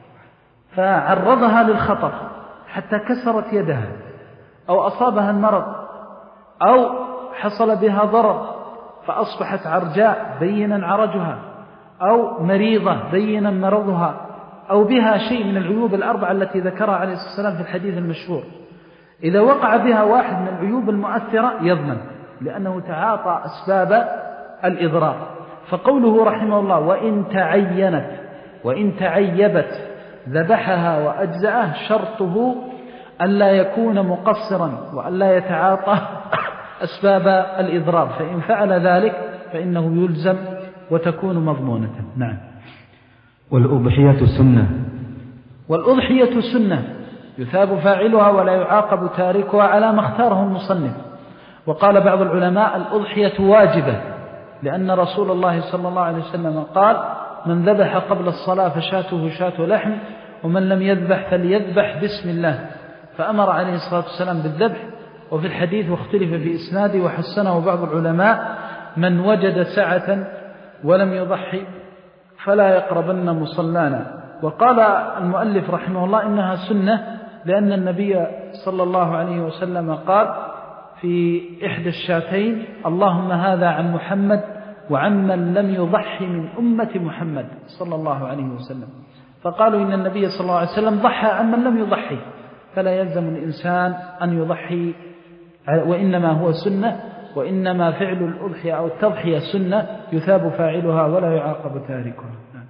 فعرضها للخطر حتى كسرت يدها أو أصابها المرض أو حصل بها ضرر فأصبحت عرجاء بينا عرجها، أو مريضة بينا مرضها، أو بها شيء من العيوب الأربعة التي ذكرها عليه الصلاة والسلام في الحديث المشهور، إذا وقع بها واحد من العيوب المؤثرة يضمن، لأنه تعاطى أسباب الإضرار. فقوله رحمه الله وإن تعينت وإن تعيبت ذبحها وأجزأه، شرطه ألا يكون مقصرا وألا يتعاطى أسباب الإضرار، فإن فعل ذلك فإنه يلزم وتكون مضمونة. نعم. والأضحية سنة. والأضحية سنة يثاب فاعلها ولا يعاقب تاركها على ما اختاره المصنف. وقال بعض العلماء الأضحية واجبة، لأن رسول الله صلى الله عليه وسلم قال من ذبح قبل الصلاة فشاته شاة لحم، ومن لم يذبح فليذبح بسم الله، فأمر عليه الصلاة والسلام بالذبح. وفي الحديث واختلف في إسناده وحسنه بعض العلماء من وجد سعة ولم يضحي فلا يقربن مصلانا. وقال المؤلف رحمه الله إنها سنة، لأن النبي صلى الله عليه وسلم قال في إحدى الشاتين اللهم هذا عن محمد وعن من لم يضحي من أمة محمد صلى الله عليه وسلم، فقالوا إن النبي صلى الله عليه وسلم ضحى عن من لم يضحي، فلا يلزم الإنسان أن يضحي، وإنما هو سنة، وإنما فعل الأضحية أو التضحية سنة يثاب فاعلها ولا يعاقب تاركها.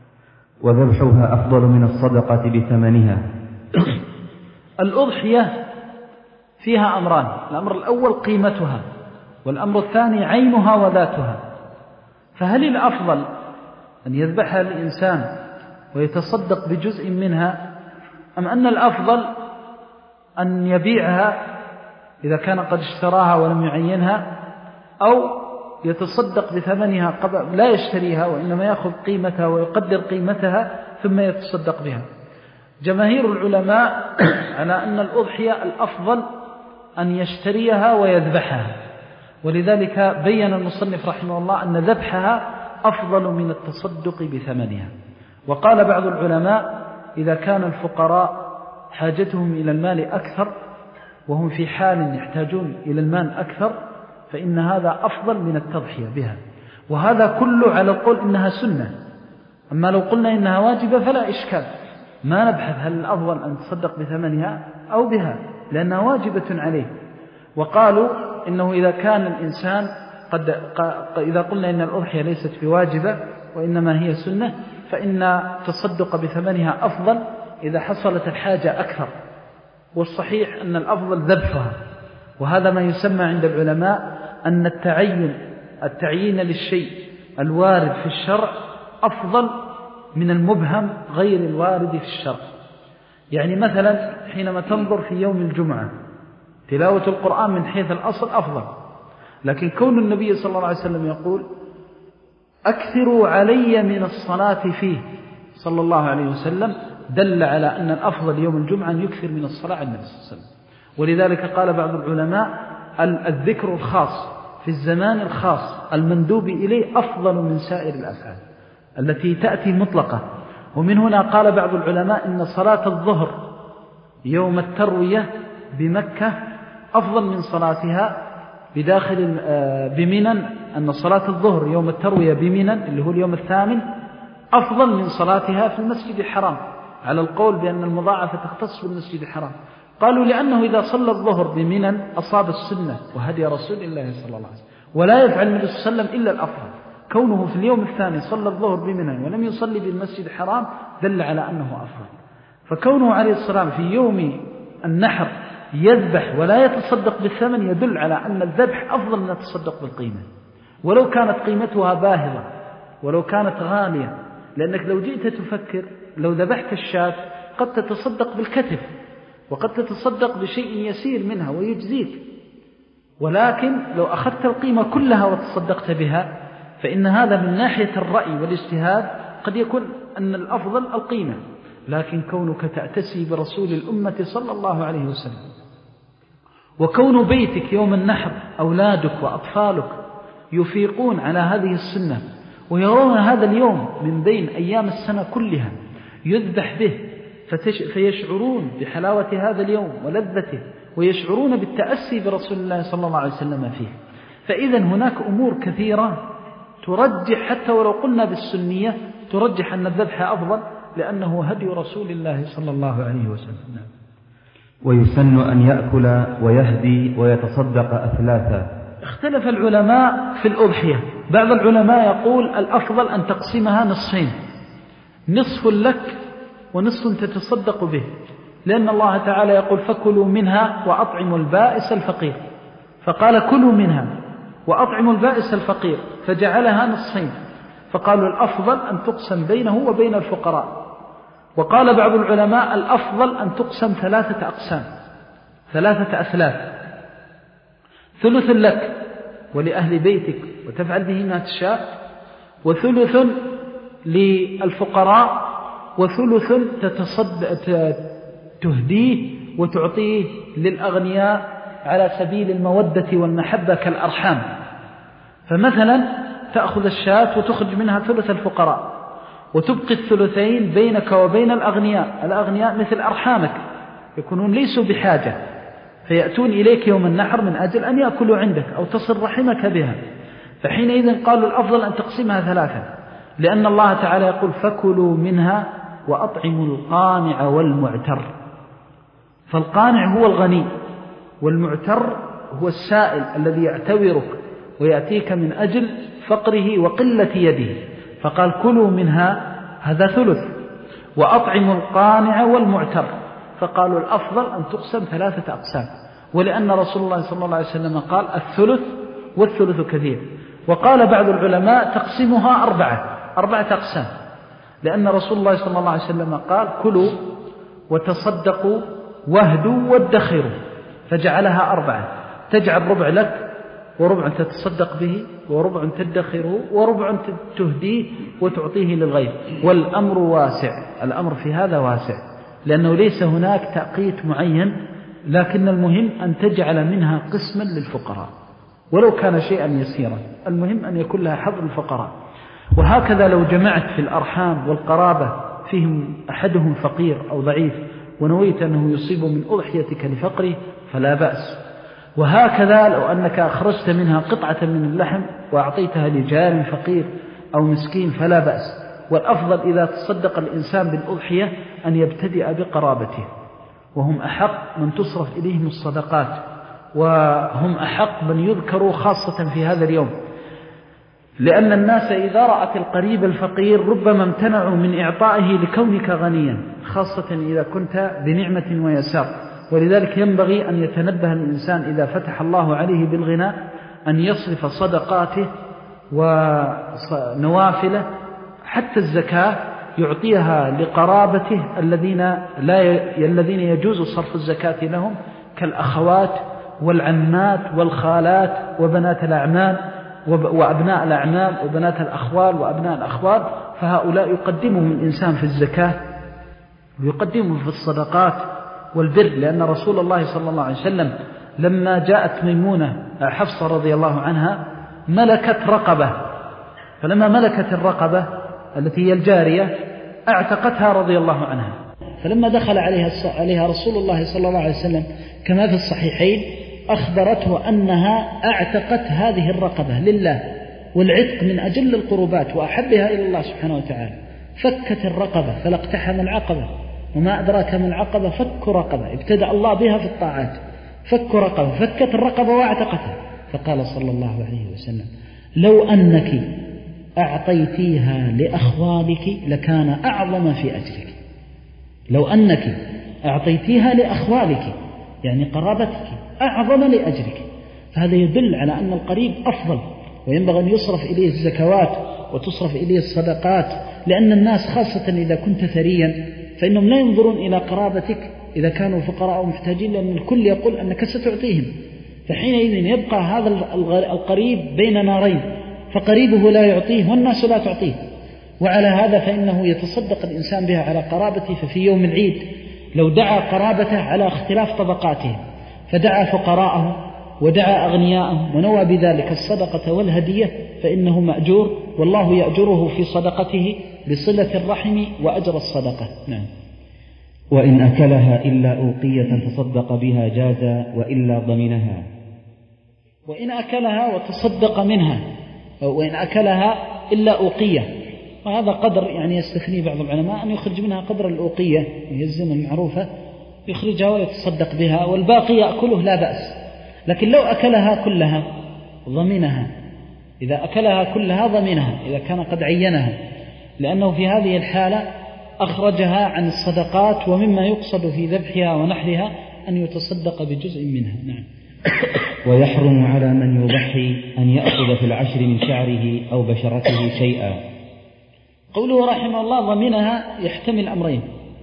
وذبحها أفضل من الصدقة بثمنها. الأضحية فيها أمران، الأمر الأول قيمتها، والأمر الثاني عينها وذاتها. فهل الأفضل أن يذبحها الإنسان ويتصدق بجزء منها، أم أن الأفضل أن يبيعها إذا كان قد اشتراها ولم يعينها، أو يتصدق بثمنها قبل لا يشتريها وإنما يأخذ قيمتها ويقدر قيمتها ثم يتصدق بها. جماهير العلماء على أن الأضحية الأفضل أن يشتريها ويذبحها، ولذلك بين المصنف رحمه الله أن ذبحها أفضل من التصدق بثمنها. وقال بعض العلماء إذا كان الفقراء حاجتهم إلى المال أكثر وهم في حال يحتاجون إلى المال أكثر فإن هذا أفضل من التضحية بها، وهذا كله على القول إنها سنة. أما لو قلنا إنها واجبة فلا إشكال، ما نبحث هل الأفضل أن تصدق بثمنها أو بها، لأنها واجبة عليه. وقالوا إنه إذا كان الإنسان قد إذا قلنا إن الأضحية ليست بواجبة وإنما هي سنة، فإن تصدق بثمنها أفضل إذا حصلت الحاجة أكثر، والصحيح أن الأفضل ذبحها. وهذا ما يسمى عند العلماء أن التعين التعيين للشيء الوارد في الشرع أفضل من المبهم غير الوارد في الشرع. يعني مثلا حينما تنظر في يوم الجمعة تلاوة القرآن من حيث الأصل أفضل، لكن كون النبي صلى الله عليه وسلم يقول أكثروا علي من الصلاة فيه صلى الله عليه وسلم دل على أن الأفضل يوم الجمعة أن يكثر من الصلاة على النبي صلى الله عليه وسلم. ولذلك قال بعض العلماء الذكر الخاص في الزمان الخاص المندوب إليه أفضل من سائر الأفعال التي تأتي مطلقة. ومن هنا قال بعض العلماء إن صلاة الظهر يوم التروية بمكة أفضل من صلاتها بداخل بمنى، أن صلاة الظهر يوم التروية بمنى اللي هو اليوم الثامن أفضل من صلاتها في المسجد الحرام، على القول بأن المضاعفة تختص بالمسجد الحرام. قالوا لأنه إذا صلى الظهر بمنى أصاب السنة وهدي رسول الله صلى الله عليه وسلم، ولا يفعل النبي صلى الله عليه وسلم إلا الأفضل. كونه في اليوم الثاني صلى الظهر بمنى ولم يصلي بالمسجد الحرام دل على أنه أفضل. فكونه عليه الصلاة في يوم النحر يذبح ولا يتصدق بالثمن يدل على أن الذبح أفضل من التصدق بالقيمة، ولو كانت قيمتها باهظة ولو كانت غالية. لأنك لو جئت تفكر لو ذبحت الشاة قد تتصدق بالكتف وقد تتصدق بشيء يسير منها ويجزيك، ولكن لو أخذت القيمة كلها وتصدقت بها فإن هذا من ناحية الرأي والاجتهاد قد يكون أن الأفضل القيمة. لكن كونك تأتسي برسول الأمة صلى الله عليه وسلم، وكون بيتك يوم النحر أولادك وأطفالك يفيقون على هذه السنة ويرون هذا اليوم من بين أيام السنة كلها يذبح به فيشعرون بحلاوة هذا اليوم ولذته ويشعرون بالتأسي برسول الله صلى الله عليه وسلم فيه. فإذا هناك أمور كثيرة ترجح حتى ولو قلنا بالسنية ترجح أن الذبح أفضل لأنه هدي رسول الله صلى الله عليه وسلم. ويسن أن يأكل ويهدي ويتصدق أثلاثا. اختلف العلماء في الأضحية. بعض العلماء يقول الأفضل أن تقسمها نصفين، نصف لك ونصف تتصدق به، لأن الله تعالى يقول فكلوا منها وأطعموا البائس الفقير، فقال كلوا منها وأطعموا البائس الفقير فجعلها نصفين، فقالوا الأفضل أن تقسم بينه وبين الفقراء. وقال بعض العلماء الأفضل أن تقسم ثلاثة أقسام، ثلاثة أثلاث، ثلث لك ولأهل بيتك وتفعل به ما تشاء، وثلث للفقراء، وثلث تتصدق تهديه وتعطيه للأغنياء على سبيل المودة والمحبة كالأرحام. فمثلا تأخذ الشاة وتخرج منها ثلث الفقراء وتبقي الثلثين بينك وبين الأغنياء. الأغنياء مثل أرحامك يكونون ليسوا بحاجة فيأتون إليك يوم النحر من أجل أن يأكلوا عندك أو تصل رحمك بها. فحينئذ قالوا الأفضل أن تقسمها ثلاثة، لأن الله تعالى يقول فكلوا منها وأطعموا القانع والمعتر. فالقانع هو الغني، والمعتر هو السائل الذي يعتورك ويأتيك من أجل فقره وقلة يده. فقال كلوا منها هذا ثلث، وأطعموا القانع والمعتر، فقالوا الأفضل أن تقسم ثلاثة أقسام، ولأن رسول الله صلى الله عليه وسلم قال الثلث والثلث كثير. وقال بعض العلماء تقسمها أربعة أربعة أقسام، لأن رسول الله صلى الله عليه وسلم قال كلوا وتصدقوا واهدوا وادخروا، فجعلها أربعة، تجعل ربع لك، وربع تتصدق به، وربع تدخره، وربع تهديه وتعطيه للغير. والأمر واسع، الأمر في هذا واسع، لأنه ليس هناك تأقيت معين، لكن المهم أن تجعل منها قسما للفقراء ولو كان شيئا يسيرا، المهم أن يكون لها حظ الفقراء. وهكذا لو جمعت في الأرحام والقرابة فيهم أحدهم فقير أو ضعيف ونويت أنه يصيب من أضحيتك لفقره فلا بأس. وهكذا لو أنك أخرجت منها قطعة من اللحم وأعطيتها لجار فقير أو مسكين فلا بأس. والأفضل إذا تصدق الإنسان بالأضحية أن يبتدئ بقرابته، وهم أحق من تصرف إليهم الصدقات، وهم أحق من يذكروا خاصة في هذا اليوم، لأن الناس إذا رأت القريب الفقير ربما امتنعوا من إعطائه لكونك غنيا، خاصة إذا كنت بنعمة ويسار. ولذلك ينبغي أن يتنبه الإنسان إذا فتح الله عليه بالغناء أن يصرف صدقاته ونوافله حتى الزكاة يعطيها لقرابته الذين لا ي... الذين يجوز صرف الزكاة لهم، كالأخوات والعمات والخالات وبنات الأعمام وأبناء الأعمام وبنات الأخوال وأبناء الأخوال، فهؤلاء يقدمهم الإنسان في الزكاة ويقدمهم في الصدقات والبر. لأن رسول الله صلى الله عليه وسلم لما جاءت ميمونة حفصة رضي الله عنها ملكت رقبة، فلما ملكت الرقبة التي هي الجارية اعتقتها رضي الله عنها، فلما دخل عليها عليها رسول الله صلى الله عليه وسلم كما في الصحيحين أخبرته أنها اعتقت هذه الرقبة لله، والعتق من أجل القربات وأحبها إلى الله سبحانه وتعالى. فكت الرقبة فلا اقتحم العقبة، وما أدراك من العقبة فك رقبة، ابتدأ الله بها في الطاعات، فك رقبة، فكت الرقبة واعتقتها. فقال صلى الله عليه وسلم لو أنك أعطيتيها لأخوالك لكان أعظم في أجرك. لو أنك أعطيتيها لأخوالك يعني قرابتك أعظم لأجرك. فهذا يدل على أن القريب أفضل، وينبغي أن يصرف إليه الزكوات وتصرف إليه الصدقات، لأن الناس خاصة إذا كنت ثريا فإنهم لا ينظرون إلى قرابتك إذا كانوا فقراء أو محتاجين، لأن الكل يقول أنك ستعطيهم، فحينئذ يبقى هذا القريب بين نارين، فقريبه لا يعطيه والناس لا تعطيه. وعلى هذا فإنه يتصدق الإنسان بها على قرابته. ففي يوم العيد لو دعا قرابته على اختلاف طبقاتهم، فدعا فقراءهم ودعا أغنياءهم ونوى بذلك الصدقة والهدية، فإنه مأجور، والله يأجره في صدقته بصلة الرحم وأجر الصدقة. نعم. وإن أكلها إلا أوقية تصدق بها جاز وإلا ضمنها. وإن أكلها وتصدق منها، وإن أكلها إلا أوقية، وهذا قدر يعني يستثني بعض العلماء أن يخرج منها قدر الأوقية، هي الزنا المعروفة، يخرجها ويتصدق بها، والباقي يأكله لا بأس. لكن لو أكلها كلها ضمنها، إذا أكلها كلها ضمنها إذا كان قد عينها، لأنه في هذه الحالة أخرجها عن الصدقات، ومما يقصد في ذبحها ونحرها أن يتصدق بجزء منها. نعم. ويحرم على من يضحي أن يأخذ في العشر من شعره أو بشرته شيئا. قوله رحمه الله ضمنها يحتمل أمرين،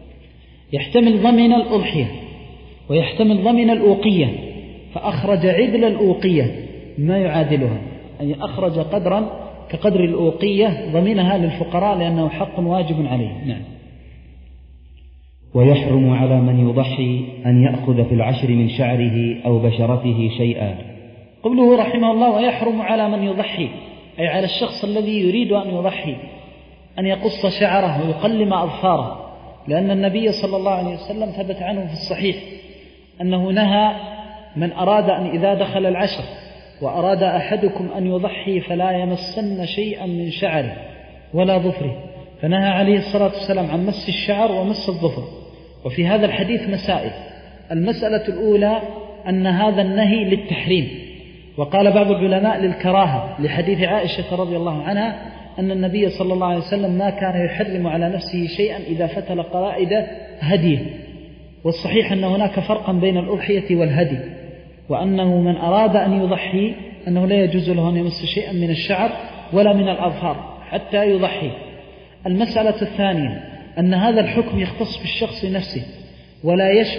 يحتمل ضمن الأضحية ويحتمل ضمن الأوقية، فأخرج عدل الأوقية ما يعادلها، أي أخرج قدرا كقدر الأوقية ضمنها للفقراء لأنه حق واجب عليه. نعم. ويحرم على من يضحي أن يأخذ في العشر من شعره أو بشرته شيئا. قوله رحمه الله ويحرم على من يضحي، أي على الشخص الذي يريد أن يضحي أن يقص شعره ويقلم أظفاره، لأن النبي صلى الله عليه وسلم ثبت عنه في الصحيح أنه نهى من أراد أن إذا دخل العشر وأراد أحدكم أن يضحي فلا يمسن شيئا من شعره ولا ظفره، فنهى عليه الصلاة والسلام عن مس الشعر ومس الظفر. وفي هذا الحديث مسائل. المسألة الأولى أن هذا النهي للتحريم، وقال بعض العلماء للكراهة، لحديث عائشة رضي الله عنها أن النبي صلى الله عليه وسلم ما كان يحرم على نفسه شيئا إذا فتل قرائد هديه. والصحيح أن هناك فرقا بين الأضحية والهدي، وأنه من أراد أن يضحي أنه لا يجوز له أن يمس شيئا من الشعر ولا من الأظفار حتى يضحي. المسألة الثانية أن هذا الحكم يختص بالشخص نفسه ولا يشمل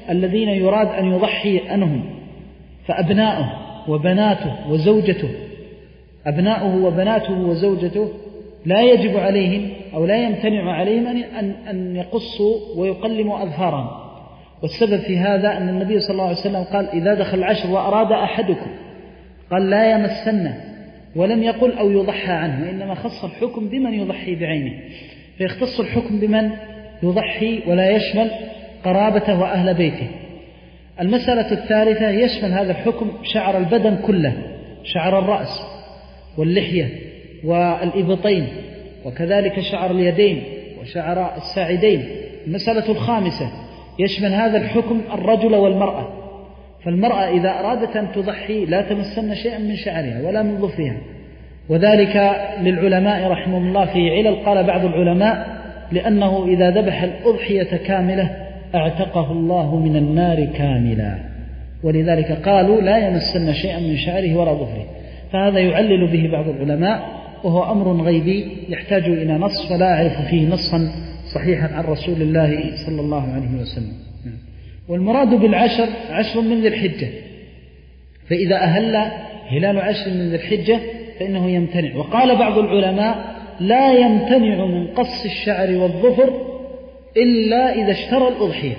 الذين يراد أن يضحي عنهم، فأبناؤه وبناته وزوجته أبناؤه وبناته وزوجته لا يجب عليهم أو لا يمتنع عليهم أن أن يقصوا ويقلموا أظفارهم. والسبب في هذا أن النبي صلى الله عليه وسلم قال: إذا دخل العشر وأراد أحدكم، قال: لا يمسن، ولم يقل أو يضحى عنه، وإنما خص الحكم بمن يضحي بعينه، فيختص الحكم بمن يضحي ولا يشمل قرابته وأهل بيته. المسألة الثالثة يشمل هذا الحكم شعر البدن كله، شعر الرأس واللحية والإبطين، وكذلك شعر اليدين وشعر الساعدين. المسألة الخامسة يشمل هذا الحكم الرجل والمرأة، فالمرأة إذا أرادت أن تضحي لا تمسن شيئا من شعرها ولا من ظفرها، وذلك للعلماء رحمهم الله في علل. قال بعض العلماء: لأنه إذا ذبح الأضحية كاملة اعتقه الله من النار كاملا، ولذلك قالوا لا يمسن شيئا من شعره ولا ظفره. فهذا يعلل به بعض العلماء، وهو أمر غيبي يحتاج إلى نص، فلا أعرف فيه نصا صحيحا عن رسول الله صلى الله عليه وسلم. والمراد بالعشر عشر من ذي الحجة، فإذا أهل هلال عشر من ذي الحجة فإنه يمتنع. وقال بعض العلماء: لا يمتنع من قص الشعر والظفر إلا إذا اشترى الأضحية،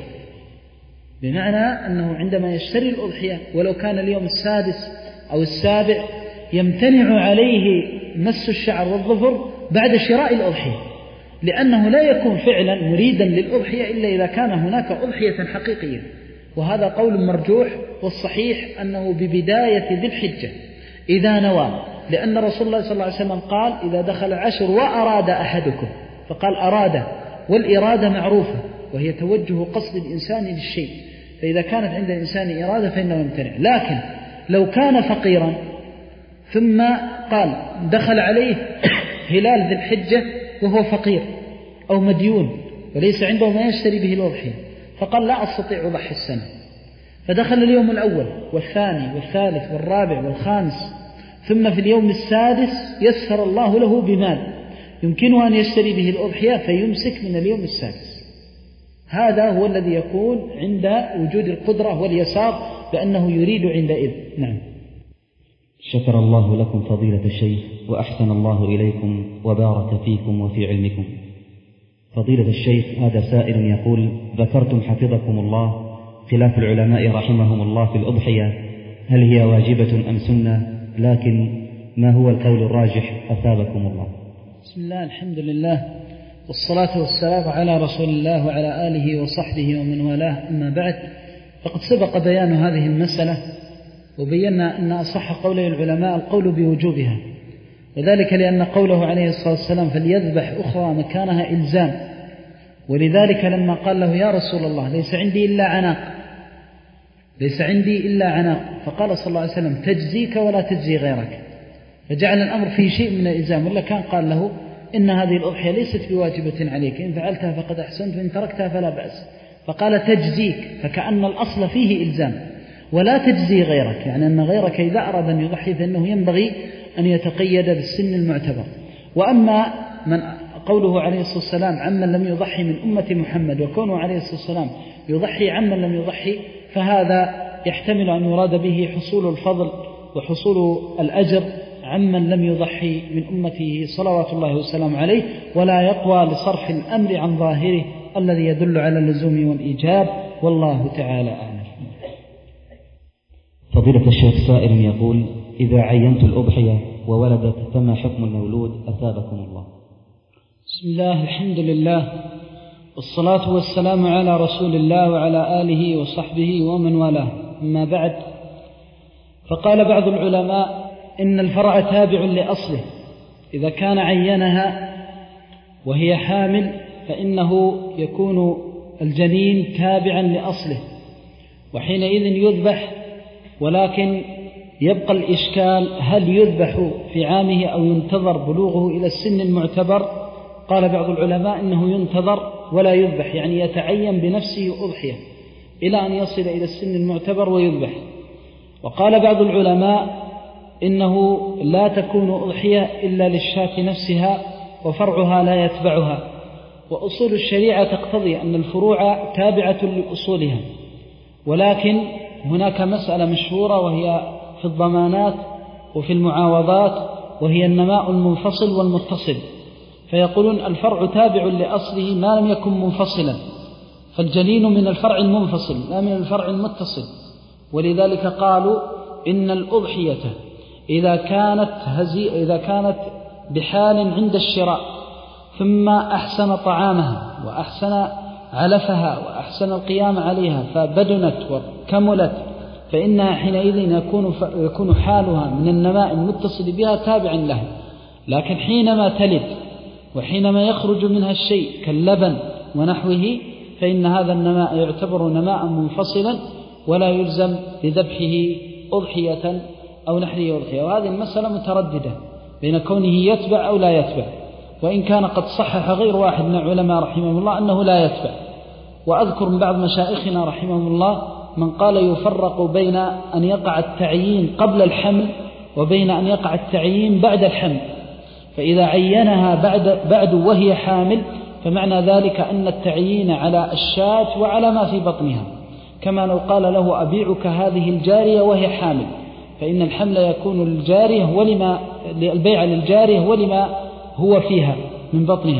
بمعنى أنه عندما يشتري الأضحية ولو كان اليوم السادس أو السابع يمتنع عليه مس الشعر والظفر بعد شراء الأضحية، لأنه لا يكون فعلا مريدا للأضحية إلا إذا كان هناك أضحية حقيقية. وهذا قول مرجوح، والصحيح أنه ببداية ذي الحجة إذا نوى، لأن رسول الله صلى الله عليه وسلم قال: إذا دخل العشر وأراد أحدكم، فقال أراد، والإرادة معروفة وهي توجه قصد الإنسان للشيء، فإذا كانت عند الإنسان إرادة فإنه يمتنع. لكن لو كان فقيرا ثم قال دخل عليه هلال ذي الحجة وهو فقير أو مديون وليس عنده ما يشتري به الأضحية، فقال: لا أستطيع أضحي السنة، فدخل اليوم الأول والثاني والثالث والرابع والخامس، ثم في اليوم السادس يسر الله له بمال يمكنه أن يشتري به الأضحية، فيمسك من اليوم السادس. هذا هو الذي يكون عند وجود القدرة واليسار، بأنه يريد عندئذ. نعم. شكر الله لكم فضيلة الشيخ، وأحسن الله إليكم وبارك فيكم وفي علمكم. فضيلة الشيخ، هذا سائل يقول: ذكرتم حفظكم الله خلاف العلماء رحمهم الله في الأضحية، هل هي واجبة أم سنة؟ لكن ما هو القول الراجح أثابكم الله؟ بسم الله، الحمد لله، والصلاة والسلام على رسول الله وعلى آله وصحبه ومن والاه، أما بعد، فقد سبق بيان هذه المسألة، وبينا أن أصح قولي العلماء القول بوجوبها، وذلك لأن قوله عليه الصلاة والسلام: فليذبح أخرى مكانها إلزام. ولذلك لما قال له: يا رسول الله، ليس عندي إلا عناق ليس عندي إلا عناق فقال صلى الله عليه وسلم: تجزيك ولا تجزي غيرك، فجعل الأمر فيه شيء من الإلزام، ولا كان قال له: إن هذه الأضحية ليست بواجبة عليك، إن فعلتها فقد أحسنت، وإن تركتها فلا بأس. فقال: تجزيك، فكأن الأصل فيه إلزام، ولا تجزي غيرك، يعني أن غيرك إذا أراد أن يضحي فإنه ينبغي أن يتقيد بالسن المعتبر. وأما من قوله عليه الصلاة والسلام عمن لم يضحي من أمة محمد، وكونه عليه الصلاة والسلام يضحي عمن لم يضحي، فهذا يحتمل أن يراد به حصول الفضل وحصول الأجر عمن لم يضحي من أمته صلوات الله وسلامه عليه، ولا يقوى لصرف الأمر عن ظاهره الذي يدل على اللزوم والإيجاب، والله تعالى أعلم. فضيلة الشيخ، سائل يقول: إذا عينت الأضحية وولدت فما حكم المولود أثابكم الله؟ بسم الله، الحمد لله، والصلاة والسلام على رسول الله وعلى آله وصحبه ومن والاه، أما بعد، فقال بعض العلماء: إن الفرع تابع لأصله، إذا كان عينها وهي حامل فإنه يكون الجنين تابعا لأصله، وحينئذ يذبح. ولكن يبقى الإشكال: هل يذبح في عامه أو ينتظر بلوغه إلى السن المعتبر؟ قال بعض العلماء: إنه ينتظر ولا يذبح، يعني يتعين بنفسه أضحية إلى أن يصل إلى السن المعتبر ويذبح. وقال بعض العلماء: إنه لا تكون أضحية إلا للشاة نفسها، وفرعها لا يتبعها. وأصول الشريعة تقتضي أن الفروع تابعة لأصولها، ولكن هناك مسألة مشهورة وهي في الضمانات وفي المعاوضات، وهي النماء المنفصل والمتصل. فيقولون الفرع تابع لأصله ما لم يكن منفصلا، فالجنين من الفرع المنفصل لا من الفرع المتصل. ولذلك قالوا إن الأضحية إذا كانت هزي إذا كانت بحال عند الشراء ثم أحسن طعامها وأحسن علفها وأحسن القيام عليها فبدنت وكملت، فإنها حينئذ يكون, يكون حالها من النماء المتصل بها تابعا لها. لكن حينما تلد وحينما يخرج منها الشيء كاللبن ونحوه فإن هذا النماء يعتبر نماء منفصلا ولا يلزم لذبحه أضحية أو نحره أضحية. وهذه المسألة مترددة بين كونه يتبع أو لا يتبع، وإن كان قد صحح غير واحد من العلماء رحمه الله أنه لا يتبع. وأذكر من بعض مشايخنا رحمه الله من قال يفرق بين أن يقع التعيين قبل الحمل وبين أن يقع التعيين بعد الحمل. فإذا عينها بعد, بعد وهي حامل فمعنى ذلك أن التعيين على الشاة وعلى ما في بطنها، كما لو قال له أبيعك هذه الجارية وهي حامل، فإن الحمل يكون للجارية ولما البيع للجارية ولما هو فيها من بطنها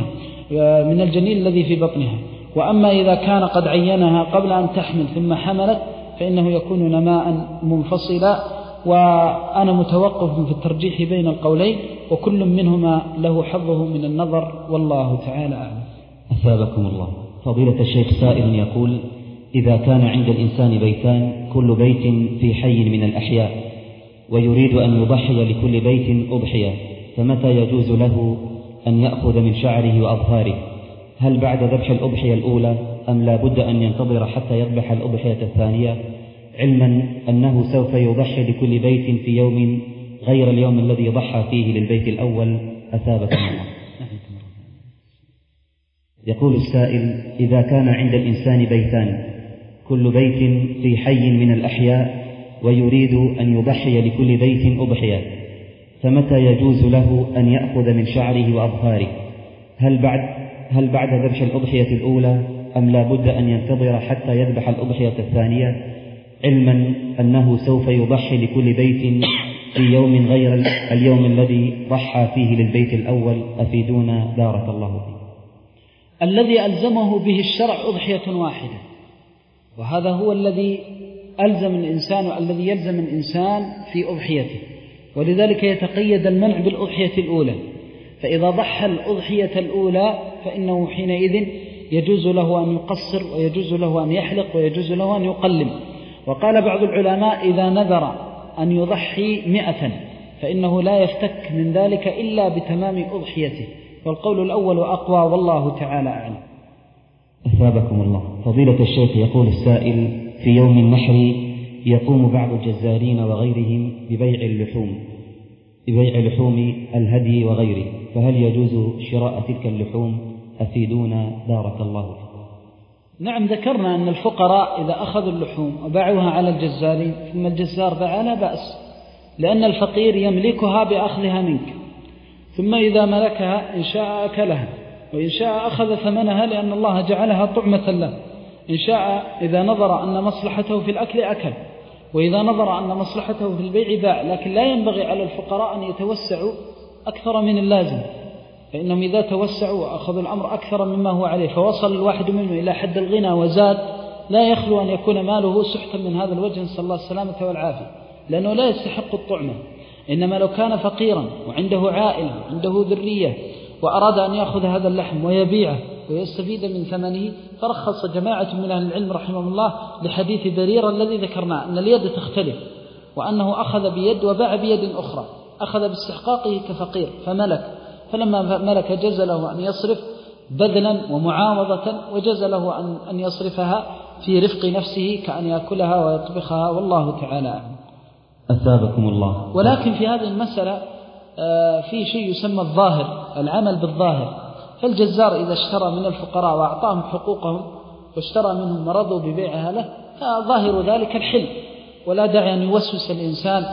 من الجنين الذي في بطنها. وأما إذا كان قد عينها قبل أن تحمل ثم حملت فإنه يكون نماء منفصلا. وأنا متوقف في الترجيح بين القولين، وكل منهما له حظه من النظر، والله تعالى أعلم. أثابكم الله. فضيلة الشيخ سائل يقول: إذا كان عند الإنسان بيتان كل بيت في حي من الأحياء ويريد أن يضحي لكل بيت أضحية، فمتى يجوز له أن يأخذ من شعره وأظفاره؟ هل بعد ذبح الأضحية الأولى أم لا بد أن ينتظر حتى يذبح الأضحية الثانية، علما أنه سوف يضحي لكل بيت في يوم غير اليوم الذي ضحى فيه للبيت الأول؟ أثابكم الله. يقول السائل: إذا كان عند الإنسان بيتان كل بيت في حي من الأحياء ويريد أن يضحي لكل بيت أضحية، فمتى يجوز له أن يأخذ من شعره وأظفاره؟ هل بعد هل بعد ذبح الأضحية الأولى أم لا بد أن ينتظر حتى يذبح الأضحية الثانية، علما أنه سوف يضحي لكل بيت في يوم غير اليوم الذي ضحى فيه للبيت الأول؟ أفيدونا بارك الله فيكم. الذي ألزمه به الشرع أضحية واحدة، وهذا هو الذي ألزم الإنسان والذي يلزم الإنسان في أضحيته، ولذلك يتقيد المنع بالأضحية الأولى. فإذا ضحى الأضحية الأولى فإنه حينئذ يجوز له أن يقصر ويجوز له أن يحلق ويجوز له أن يقلم. وقال بعض العلماء: إذا نذر أن يضحي مئة فإنه لا يفتك من ذلك إلا بتمام أضحيته، والقول الأول أقوى، والله تعالى أعلم. أثابكم الله. فضيلة الشيخ يقول السائل: في يوم النحر يقوم بعض الجزارين وغيرهم ببيع اللحوم ببيع لحوم الهدي وغيره، فهل يجوز شراء تلك اللحوم؟ أفيدونا بارك الله فيكم. نعم، ذكرنا أن الفقراء إذا أخذوا اللحوم وباعوها على الجزارين ثم الجزار باعها لا بأس، لأن الفقير يملكها بأخذها منك، ثم إذا ملكها إن شاء أكلها وإن شاء أخذ ثمنها، لأن الله جعلها طعمة له. إن شاء إذا نظر أن مصلحته في الأكل أكل، وإذا نظر أن مصلحته في البيع باع. لكن لا ينبغي على الفقراء أن يتوسعوا أكثر من اللازم، فإنهم إذا توسعوا وأخذوا الأمر أكثر مما هو عليه فوصل الواحد منهم إلى حد الغنى وزاد، لا يخلو أن يكون ماله سحتا من هذا الوجه، نسأل الله السلامة والعافية، لأنه لا يستحق الطعمة. إنما لو كان فقيرا وعنده عائلة وعنده ذرية وأراد أن يأخذ هذا اللحم ويبيعه ويستفيد من ثمنه، فرخص جماعة من أهل العلم رحمه الله لحديث درير الذي ذكرناه أن اليد تختلف، وأنه أخذ بيد وباع بيد أخرى، أخذ باستحقاقه كفقير فملك، فلما ملك جاز له أن يصرف بذلا ومعاوضة، وجاز له أن يصرفها في رفق نفسه كأن يأكلها ويطبخها، والله تعالى أعلم. أثابكم الله. ولكن في هذه المسألة في شيء يسمى الظاهر، العمل بالظاهر. فالجزار إذا اشترى من الفقراء وأعطاهم حقوقهم واشترى منهم مرضوا ببيعها له، فظاهر ذلك الحل، ولا داعي أن يوسوس الإنسان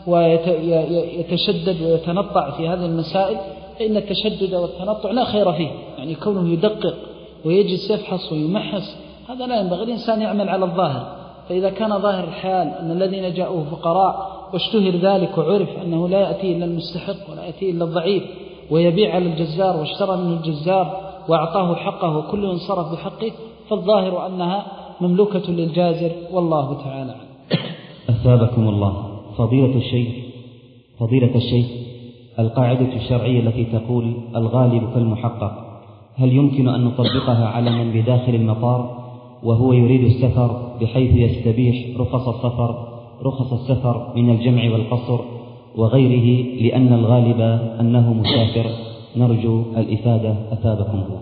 ويتشدد ويتنطع في هذه المسائل، فإن التشدد والتنطع لا خير فيه. يعني كونه يدقق ويجلس يفحص ويمحص، هذا لا ينبغي. الإنسان يعمل على الظاهر، فإذا كان ظاهر الحال أن الذين جاءوا فقراء واشتهر ذلك وعرف أنه لا يأتي إلا المستحق ولا يأتي إلا الضعيف ويبيع على الجزار واشترى منه الجزار وأعطاه حقه وكل انصرف بحقه، فالظاهر أنها مملوكة للجازر، والله تعالى عنه. أثابكم الله. فضيلة الشيخ فضيلة الشيخ القاعدة الشرعية التي تقول الغالب كالمحقق، هل يمكن أن نطبقها على من بداخل المطار وهو يريد السفر بحيث يستبيح رخص السفر رخص السفر من الجمع والقصر وغيره لأن الغالب أنه مسافر؟ نرجو الإفادة أثابكم الله.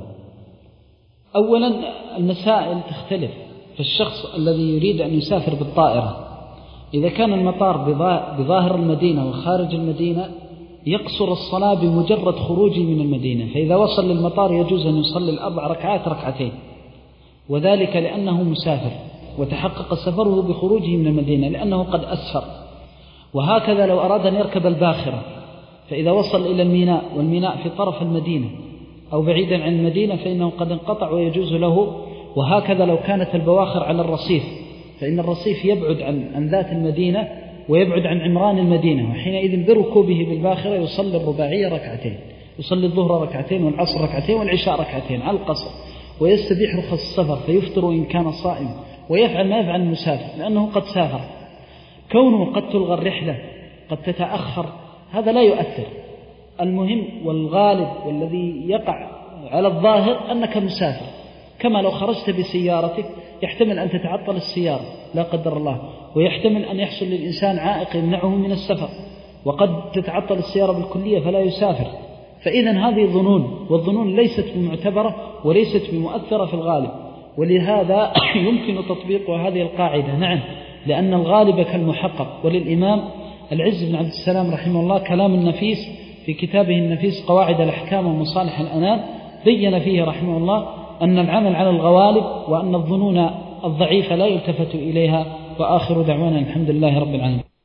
أولا المسائل تختلف، فالشخص الذي يريد أن يسافر بالطائرة إذا كان المطار بظاهر المدينة وخارج المدينة يقصر الصلاة بمجرد خروجه من المدينة، فإذا وصل للمطار يجوز أن يصلي الأربع ركعات ركعتين، وذلك لأنه مسافر وتحقق سفره بخروجه من المدينة لأنه قد أسفر. وهكذا لو أراد أن يركب الباخرة فإذا وصل إلى الميناء والميناء في طرف المدينة أو بعيدا عن المدينة فإنه قد انقطع ويجوز له. وهكذا لو كانت البواخر على الرصيف فإن الرصيف يبعد عن, عن ذات المدينة ويبعد عن عمران المدينة، وحينئذ بركوبه بالباخرة يصلي الرباعية ركعتين، يصلي الظهر ركعتين والعصر ركعتين والعشاء ركعتين على القصر، ويستبيح رخص السفر فيفطر إن كان صائم ويفعل ما يفعل المسافر لأنه قد سافر. كونه قد تلغى الرحلة قد تتأخر هذا لا يؤثر، المهم والغالب والذي يقع على الظاهر أنك مسافر، كما لو خرجت بسيارتك يحتمل أن تتعطل السيارة لا قدر الله، ويحتمل أن يحصل للإنسان عائق يمنعه من السفر، وقد تتعطل السيارة بالكلية فلا يسافر. فإذا هذه ظنون، والظنون ليست بمعتبرة وليست بمؤثرة في الغالب، ولهذا يمكن تطبيق هذه القاعدة. نعم، لأن الغالب كالمحقق. وللإمام العز بن عبد السلام رحمه الله كلام النفيس في كتابه النفيس قواعد الأحكام ومصالح الأنام، بين فيه رحمه الله أن العمل على الغوالب وأن الظنون الضعيفة لا يلتفت إليها. وآخر دعوانا الحمد لله رب العالمين.